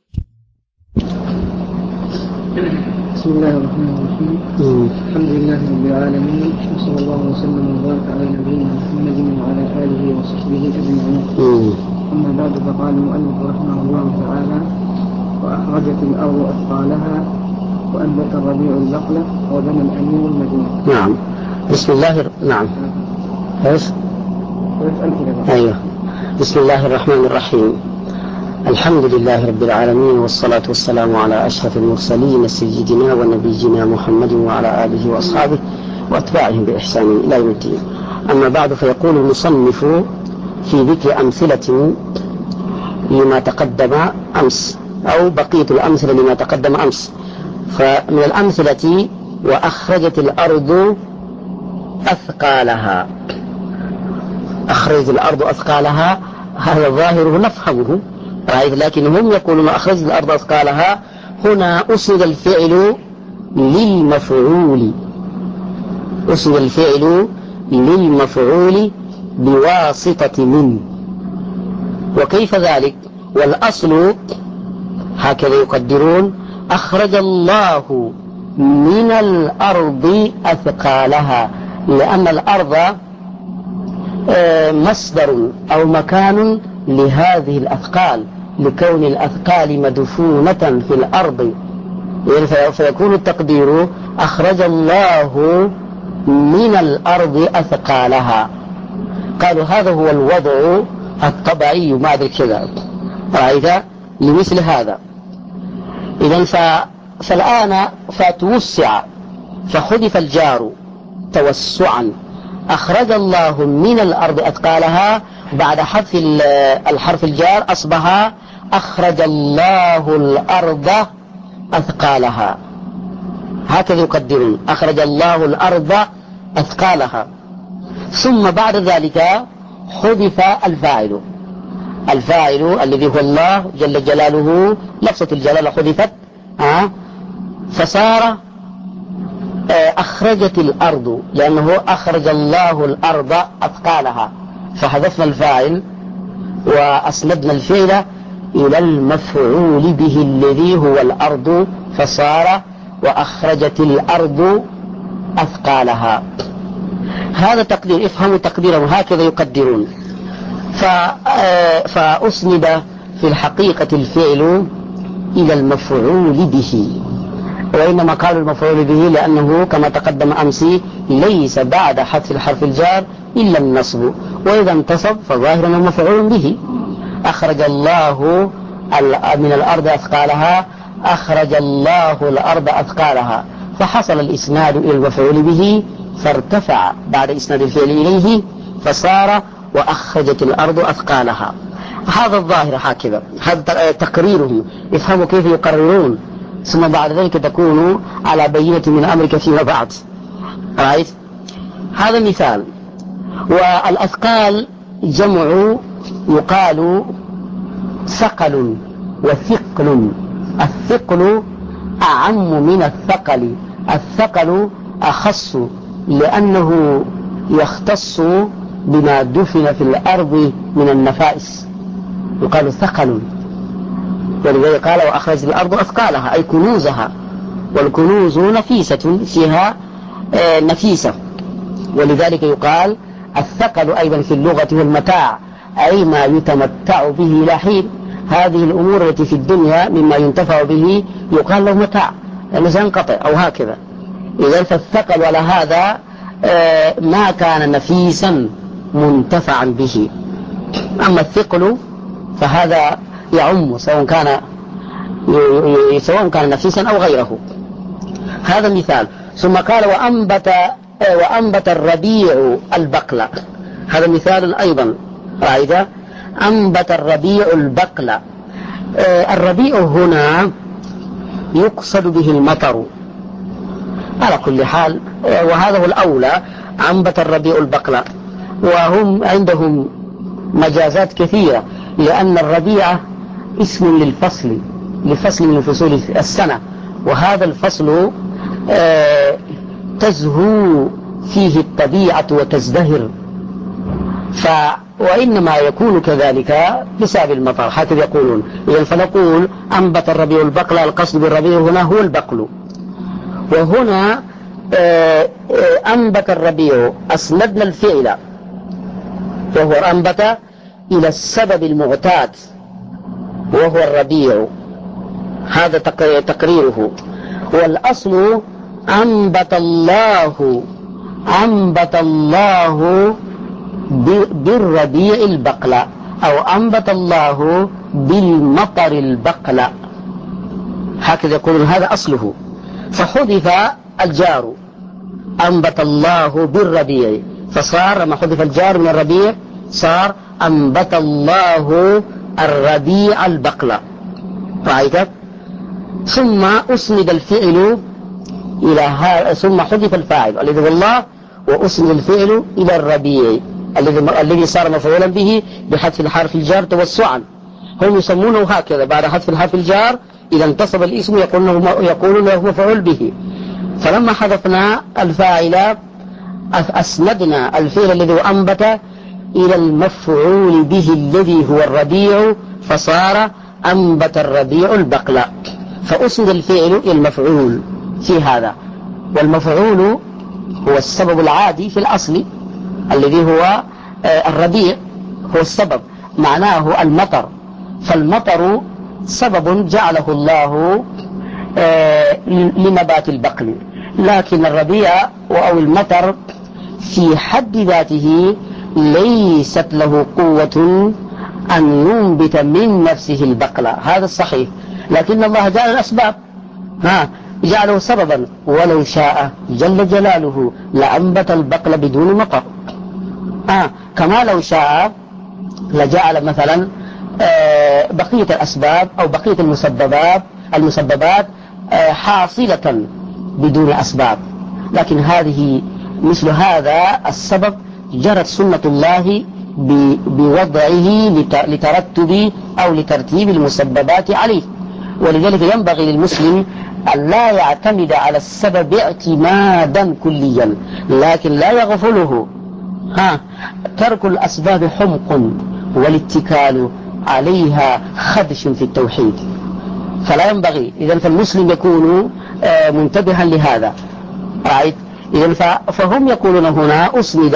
بسم الله الرحمن الرحيم. الحمد لله رب العالمين، وصلى الله وسلم وبارك على نبينا محمد وعلى آله وصحبه أجمعين. أما بعد، فقال المؤلف رحمه الله تعالى: وأخرجت الأرض أثقالها وأنبت الربيع البقلة وبنى الأمير المدينة. نعم. بسم الله. نعم. ايش؟ ايوه. بسم الله الرحمن الرحيم. الحمد لله رب العالمين، والصلاة والسلام على أشرف المرسلين سيدنا ونبينا محمد وعلى آله وأصحابه وأتباعهم بإحسان إلى يوم الدين. أما بعد، فيقول المصنف في ذكر أمثلة لما تقدم أمس، أو بقية الأمثلة لما تقدم أمس. فمن الأمثلة وأخرجت الأرض أثقالها. أخرجت الأرض أثقالها، هذا ظاهره نفهمه، لكن هم يقولون أخرجت الأرض أثقالها، هنا أسند الفعل للمفعول، أسند الفعل للمفعول بواسطة من. وكيف ذلك؟ والأصل هكذا يقدرون: أخرج الله من الأرض أثقالها، لأن الأرض مصدر أو مكان لهذه الأثقال، لكون الأثقال مدفونة في الأرض، فيكون التقدير: أخرج الله من الأرض أثقالها. قالوا هذا هو الوضع الطبيعي، ما أدري كذا، رأيت؟ لمثل هذا. إذن فالآن فتوسع، فحذف الجار توسعا. أخرج الله من الأرض أثقالها، بعد حذف الحرف الجار أصبح أخرج الله الأرض أثقالها، هكذا يقدرون: أخرج الله الأرض أثقالها. ثم بعد ذلك حذف الفاعل، الفاعل الذي هو الله جل جلاله، لفظة الجلالة حذفت، فصار أخرجت الأرض، لأنه أخرج الله الأرض أثقالها، فحذفنا الفاعل وأسندنا الفعل إلى المفعول به الذي هو الأرض، فصار وأخرجت الأرض أثقالها. هذا تقدير، افهموا تقديره، هكذا يقدرون. فأسند في الحقيقة الفعل إلى المفعول به، وإنما قالوا المفعول به لأنه كما تقدم أمسي ليس بعد حذف الحرف الجار إلا النصب، وإذا انتصب فظاهر أنه مفعول به. أخرج الله من الأرض أثقالها أخرج الله الأرض أثقالها، فحصل الإسناد إلى المفعول به فارتفع بعد إسناد الفعل إليه فصار وأخرجت الأرض أثقالها. هذا الظاهر هكذا، هذا تقريرهم، افهموا كيف يقررون، ثم بعد ذلك تكونوا على بينة من أمرك فيما بعد. رأيت؟ هذا مثال. والأثقال جمع يقال ثقل وثقل. الثقل أعم من الثقل، الثقل أخص لأنه يختص بما دفن في الأرض من النفائس، يقال ثقل. ولذلك قال وأخرج الأرض أثقالها أي كنوزها، والكنوز نفيسة فيها نفيسة، ولذلك يقال الثقل أيضا في اللغة والمتاع أي ما يتمتع به إلى حين. هذه الأمور التي في الدنيا مما ينتفع به يقال له متاع لأنه سينقطع أو هكذا. إذن فالثقل على هذا ما كان نفيسا منتفعا به. أما الثقل فهذا يعم سواء كان نفيسا أو غيره. هذا مثال. ثم قال وأنبت الربيع البقل، هذا مثال أيضا. رأيت؟ أنبت الربيع البقل. الربيع هنا يقصد به المطر على كل حال، وهذا هو الأولى. أنبت الربيع البقل، وهم عندهم مجازات كثيرة، لأن الربيع اسم لفصل من فصول السنة، وهذا الفصل تزهو فيه الطبيعة وتزدهر، وإنما يكون كذلك بسبب المطر، هكذا يقولون. إذن فنقول أنبت الربيع البقل، القصد بالربيع هنا هو البقل. وهنا أنبت الربيع أسندنا الفعل وهو أنبت إلى السبب المعتاد وهو الربيع، هذا تقريره. والأصل أنبت الله بالربيع البقل، أو أنبت الله بالمطر البقل، هكذا يقولون، هذا أصله. فحذف الجار، أنبت الله بالربيع، فصار ما حذف الجار من الربيع صار أنبت الله الربيع البقل. رأيت؟ ثم أسند الفعل إلى ثم حذف الفاعل الذي هو الله، وأسند الفعل إلى الربيع الذي صار مفعولا به بحذف الحرف الجار توسعا. هم يسمونه هكذا، بعد حذف الحرف الجار إذا انتصب الاسم يقولون له مفعول به. فلما حذفنا الفاعل أسندنا الفعل الذي هو أنبت إلى المفعول به الذي هو الربيع، فصار أنبت الربيع البقل. فأسند الفعل إلى المفعول في هذا، والمفعول هو السبب العادي في الأصل الذي هو الربيع، هو السبب، معناه المطر. فالمطر سبب جعله الله لنبات البقل، لكن الربيع أو المطر في حد ذاته ليست له قوة أن ينبت من نفسه البقل، هذا الصحيح. لكن الله جعل الأسباب، جعله سببا، ولو شاء جل جلاله لأنبت البقل بدون مطر. كما لو شاء لجعل مثلا بقية الأسباب أو بقية المسببات حاصلة بدون أسباب. لكن هذه مثل هذا السبب جرت سنة الله بوضعه لترتب أو لترتيب المسببات عليه. ولذلك ينبغي للمسلم أن لا يعتمد على السبب اعتمادا كليا، لكن لا يغفله. ترك الأسباب حمق، والاتكال عليها خدش في التوحيد، فلا ينبغي. إذن فالمسلم يكون منتبها لهذا. رأيت؟ إذن فهم يقولون هنا أسند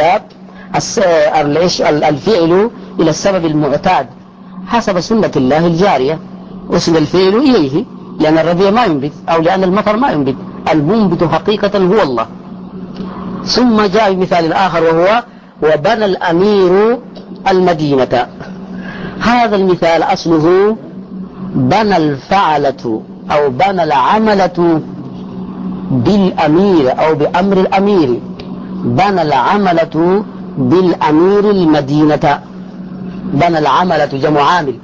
الفعل إلى السبب المعتاد حسب سنة الله الجارية، أسند الفعل إليه، لأن الربيع ما ينبت أو لأن المطر ما ينبت، المنبت حقيقة هو الله. ثم جاء بمثال آخر وهو وبنى الأمير المدينة. هذا المثال أصله بنى الفعلة أو بنى العملة بالأمير أو بأمر الأمير، بنى العملة بالأمير المدينة. بنى العملة جمع عامل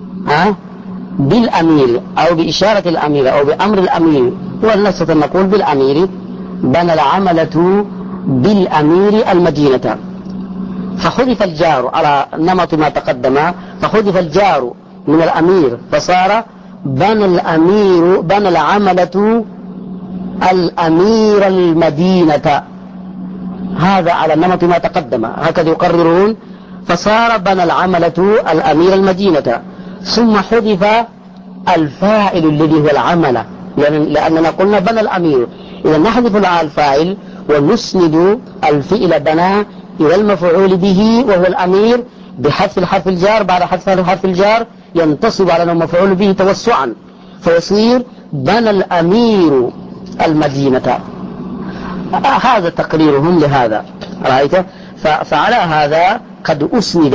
بالأمير أو بإشارة الأمير أو بأمر الأمير، ولسة نقول بالأمير. بنى العملة بالأمير المدينة، فحذف الجار على نمط ما تقدم، فحذف الجار من الأمير فصار بنى الأمير، بنى العملة الأمير المدينة، هذا على نمط ما تقدم، هكذا يقررون. فصار بنى العملة الأمير المدينة، ثم حذف الفاعل الذي هو العمل، لأننا قلنا بنى الأمير، إذا نحذف الفاعل ونسند الفعل بنى إلى المفعول به وهو الأمير بحذف الحرف الجار. بعد حذف الحرف الجار ينتصب على أنه مفعول به توسعا، فيصير بنى الأمير المدينة. هذا تقريرهم لهذا، رأيت؟ فعلى هذا قد أسند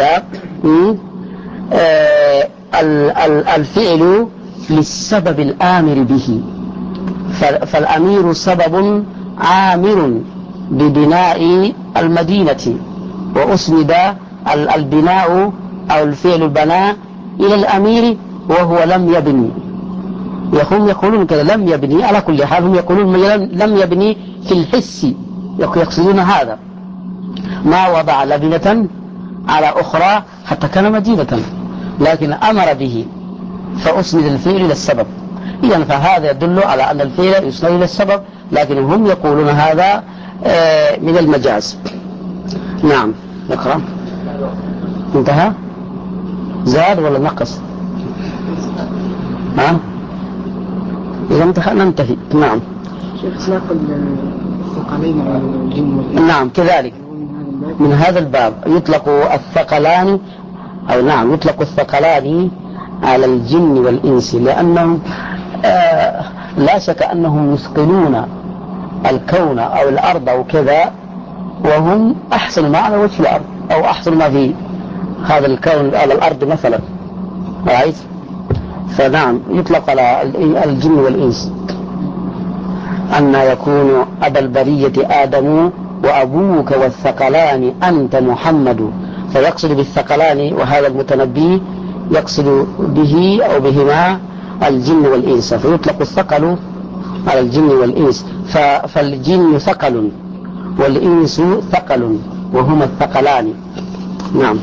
الفعل للسبب الآمر به، فالأمير سبب عامر ببناء المدينة، وأسند البناء أو الفعل البناء إلى الأمير وهو لم يبني. هم يقولون كذا لم يبني، على كل حال هم يقولون لم يبني في الحس، يقصدون هذا، ما وضع لبنة على أخرى حتى كان مدينة، لكن أمر به فأسند الفعل إلى السبب. إذن فهذا يدل على أن الفعل يسند إلى السبب، لكن هم يقولون هذا من المجاز. نعم، نقرأ. انتهى؟ زاد ولا نقص؟ إذا انتهى ننتهي. نعم. شيخ سياق الثقلين على الجن والإنس. نعم كذلك من هذا الباب يطلق الثقلان، أو نعم يطلق الثقلان على الجن والإنس، لأنهم لا شك أنهم يثقلون الكون أو الأرض أو كذا، وهم أحسن ما على وجه الأرض أو أحسن ما في هذا الكون على الأرض مثلا، رأيت؟ فنعم يطلق على الجن والإنس أن يكون أبا البرية آدم وأبوك والثقلان أنت محمد، فيقصد بالثقلان وهذا المتنبي يقصد به أو بهما الجن والإنس، فيطلق الثقل على الجن والإنس. فالجن ثقل والإنس ثقل وهما الثقلان. نعم.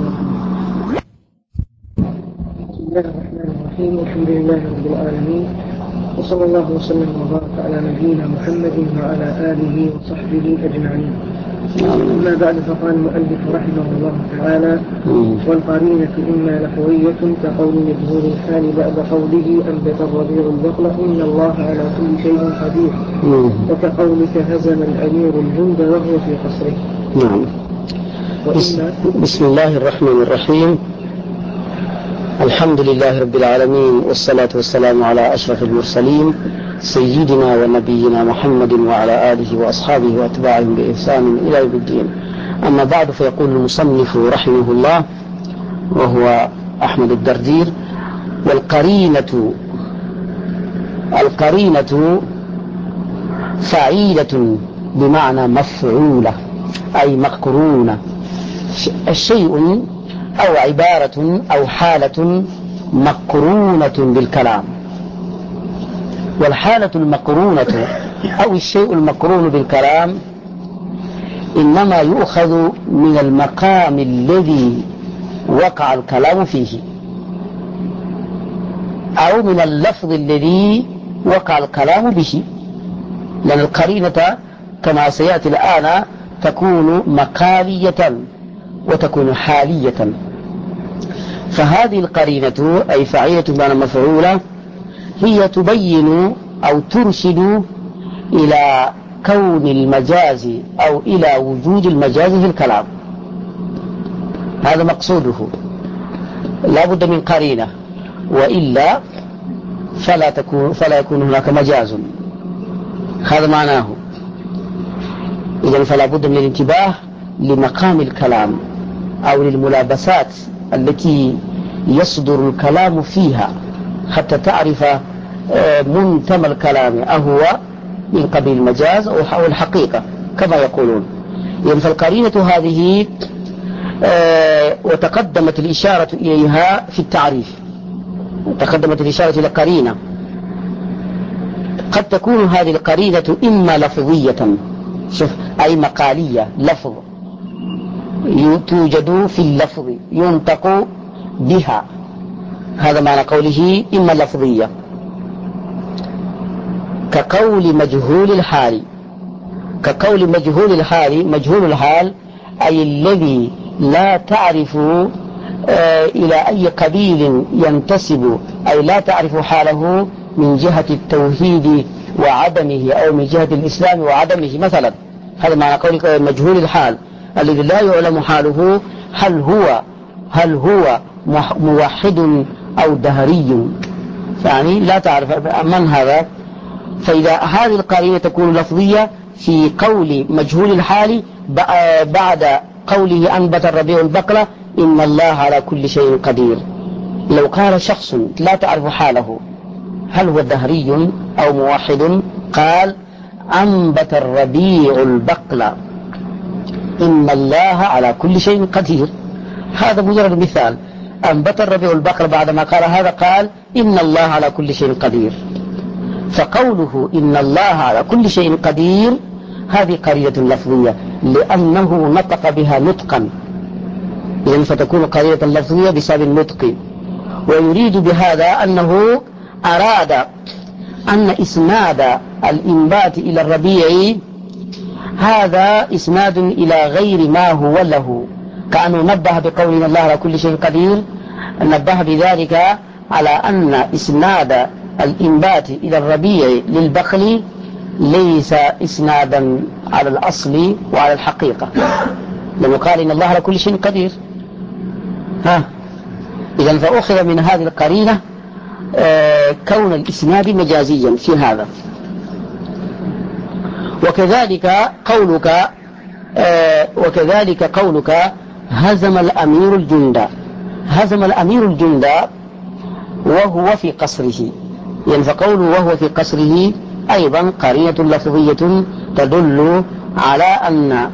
بسم الله الرحمن الرحيم، الحمد لله رب العالمين، وصلى الله وسلم وبارك على نبينا محمد وعلى آله وصحبه أجمعين. أما بعد، فقال المؤلف رحمه الله تعالى: والقرينة إما لحوية كقول مجهول الحال بعد قوله أنبت الربيع البقل إن الله على كل شيء قدير، وكقولك هزم الأمير الجند وهو في قصره. نعم. بسم الله الرحمن الرحيم، الحمد لله رب العالمين، والصلاة والسلام على أشرف المرسلين سيدنا ونبينا محمد وعلى آله وأصحابه وأتباعهم بإحسان إلى يوم الدين. أما بعد، فيقول المصنف رحمه الله وهو أحمد الدردير: القرينة فعيلة بمعنى مفعولة أي مقرونة، الشيء أو عبارة أو حالة مقرونة بالكلام. والحالة المقرونة أو الشيء المقرون بالكلام إنما يؤخذ من المقام الذي وقع الكلام فيه، أو من اللفظ الذي وقع الكلام به، لأن القرينة كما سيأتي الآن تكون مقالية وتكون حالية. فهذه القرينة أي فعيلة بمعنى مفعولة هي تبين أو ترشد إلى كون المجاز أو إلى وجود المجاز في الكلام، هذا مقصوده، لا بد من قرينة، وإلا فلا يكون هناك مجاز، هذا معناه. إذن فلا بد من الانتباه لمقام الكلام أو للملابسات التي يصدر الكلام فيها، حتى تعرف منتمى الكلام أهو من قبيل المجاز أو الحقيقة كما يقولون. يعني فالقرينة هذه وتقدمت الإشارة إليها في التعريف، تقدمت الإشارة إلى قرينة. قد تكون هذه القرينة إما لفظية، شوف، أي مقالية، لفظ توجد في اللفظ ينطق بها، هذا معنى قوله إما لفظية، كقول مجهول الحال. كقول مجهول الحال، مجهول الحال أي الذي لا تعرف إلى أي قبيل ينتسب، أي لا تعرف حاله من جهة التوحيد وعدمه أو من جهة الإسلام وعدمه مثلا. هذا معنى قولك مجهول الحال، الذي لا يعلم حاله هل هو موحد أو دهري، يعني لا تعرف من هذا. فإذا هذه القرينة تكون لفظية في قول مجهول الحال بعد قوله أنبت الربيع البقلة إن الله على كل شيء قدير. لو قال شخص لا تعرف حاله هل هو دهري أو موحد، قال أنبت الربيع البقلة إن الله على كل شيء قدير، هذا مجرد مثال. أنبت الربيع البقلة بعدما قال هذا قال إن الله على كل شيء قدير. فقوله إن الله على كل شيء قدير هذه قرينة لفظية لأنه نطق بها نطقا، إذن فتكون قرينة لفظية بسبب النطق. ويريد بهذا أنه أراد أن إسناد الإنبات إلى الربيع هذا إسناد إلى غير ما هو له، كأنه نبه بقول إن الله على كل شيء قدير، نبه بذلك على أن إسناد الإنبات إلى الربيع للبخل ليس إسنادا على الأصل وعلى الحقيقة، لأنه قال إن الله على كل شيء قدير. إذن فأخذ من هذه القرينة كون الإسناد مجازيا في هذا. وكذلك قولك هزم الأمير الجند، هزم الأمير الجند وهو في قصره، يعني فقوله وهو في قصره أيضا قرينة لفظية تدل على أن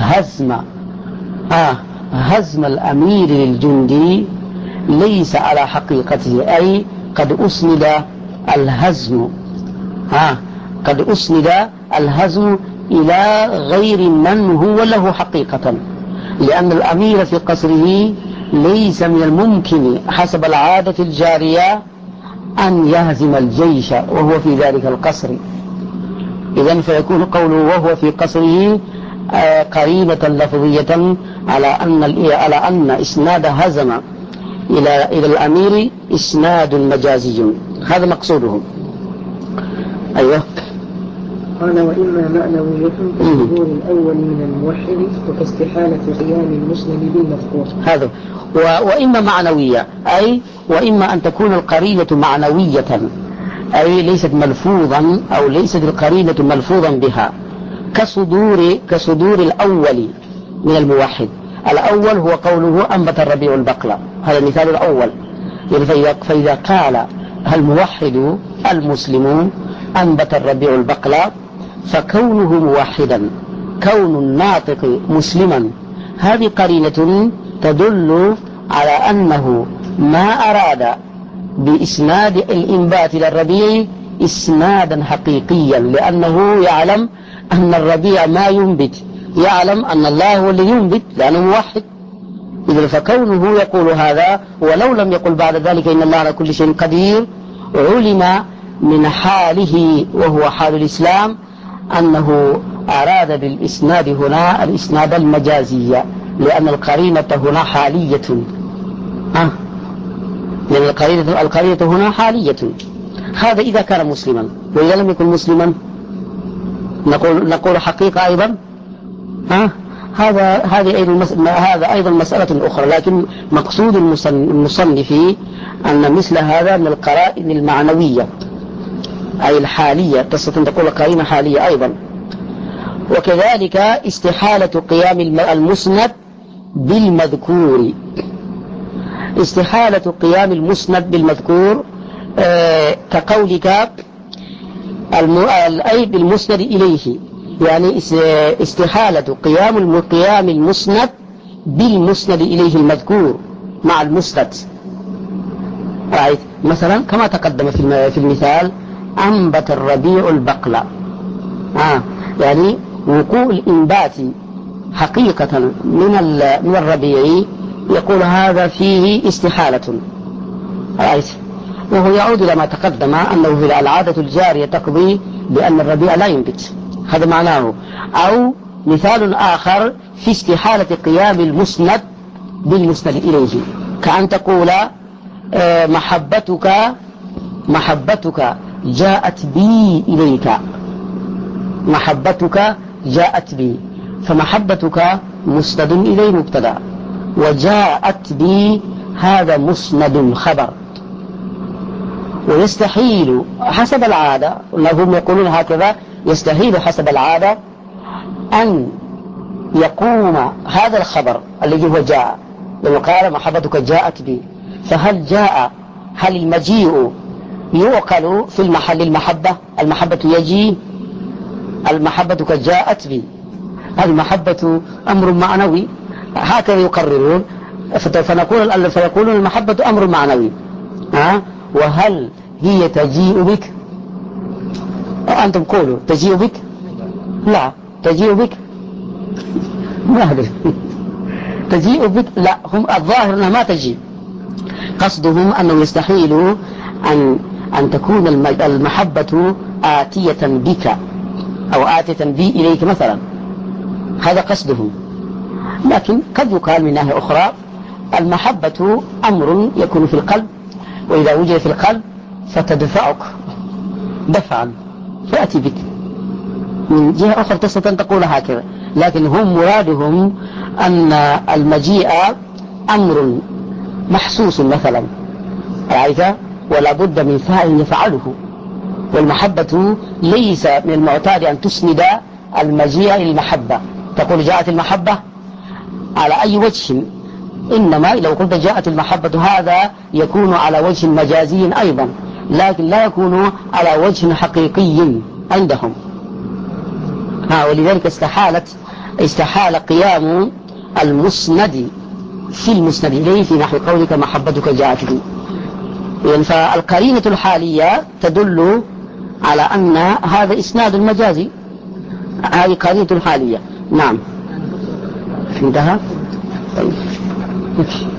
هزم الأمير للجندي ليس على حقيقته، أي قد أسند الهزم قد أسند الهزم إلى غير من هو له حقيقة، لأن الأمير في قصره ليس من الممكن حسب العادة الجارية أن يهزم الجيش وهو في ذلك القصر. إذن فيكون قوله وهو في قصره قرينة لفظية على أن إسناد هزم إلى الأمير إسناد مجازي، هذا مقصوده. أيوه. قال وإما معنوية كالظهور الأول من الموحد وكاستحالة قيام المسلم بالمذكور. هذا وإما معنوية، أي وإما أن تكون القرينة معنوية أي ليست ملفوظا أو ليست القرينة ملفوظا بها، كصدور الأول من الموحد. الأول هو قوله أنبت الربيع البقلة، هذا المثال الأول. فإذا قال الموحد المسلم أنبت الربيع البقلة فكونه موحدا، كون الناطق مسلما، هذه قرينة تدل على أنه ما أراد بإسناد الإنبات إلى الربيع إسنادا حقيقيا، لأنه يعلم أن الربيع ما ينبت، يعلم أن الله هو الذي ينبت لأنه موحد. إذن فكونه يقول هذا ولو لم يقل بعد ذلك إن الله على كل شيء قدير، علم من حاله وهو حال الإسلام أنه أراد بالإسناد هنا الإسناد المجازي، لأن القرينة هنا حالية، لأن القرينة هنا حالية. هذا إذا كان مسلما، وإذا لم يكن مسلما نقول حقيقة أيضا. هذا أيضا مسألة أخرى، لكن مقصود المصنف أن مثل هذا من القرائن المعنوية أي الحالية، تستطيع أن تقول قرينة حالية أيضا. وكذلك استحالة قيام المسند بالمذكور، استحالة قيام المسند بالمذكور كقولك أي بالمسند إليه، يعني استحالة قيام المسند بالمسند إليه المذكور مع المسند. رأيت مثلا كما تقدم في المثال أنبت الربيع البقلة، يعني وقوع الإنبات حقيقة من الربيع يقول هذا فيه استحالة. رأيت، وهو يعود إلى ما تقدم أنه في العادة الجارية تقضي بأن الربيع لا ينبت، هذا معناه. أو مثال آخر في استحالة قيام المسند بالمسند إليه، كأن تقول محبتك جاءت بي إليك، محبتك جاءت بي، فمحبتك مسند إليه مبتدأ، وجاءت بي هذا مسند خبر. ويستحيل حسب العادة، هم يقولون هكذا، يستحيل حسب العادة أن يقوم هذا الخبر الذي هو جاء، لما قال محبتك جاءت بي، فهل جاء، هل المجيء يعقل في المحل المحبة يجي، المحبتك جاءت بي، المحبة أمر معنوي، هكذا يقررون. فيقولون المحبة أمر معنوي، وهل هي تجيء بك؟ أنتم قولوا تجيء بك؟ لا تجيء بك، ما أدري تجيء بك، لا، هم الظاهر أنها ما تجيء. قصدهم أنه يستحيل أن تكون المحبة آتية بك أو آتية بي إليك مثلا، هذا قصدهم. لكن قد يقال من ناحية أخرى المحبة أمر يكون في القلب، وإذا وجد في القلب فتدفعك دفعا فأتي بك. من جهة أخرى تستطيع أن تقول هكذا، لكن هم مرادهم أن المجيء أمر محسوس مثلا، رأيت، ولا بد من فاعل يفعله. والمحبة ليس من المعتاد أن تسند المجيء للمحبة، تقول جاءت المحبة على أي وجه، إنما لو قلت جاءت المحبة هذا يكون على وجه مجازي أيضا، لكن لا يكون على وجه حقيقي عندهم. ولذلك استحال قيام المسند في المسند إليه في نحو قولك محبتك جاءت بي. يعني فالقرينة الحالية تدل على أن هذا إسناد مجازي، هذه قرينة الحالية. نعم، انتهى. طيب.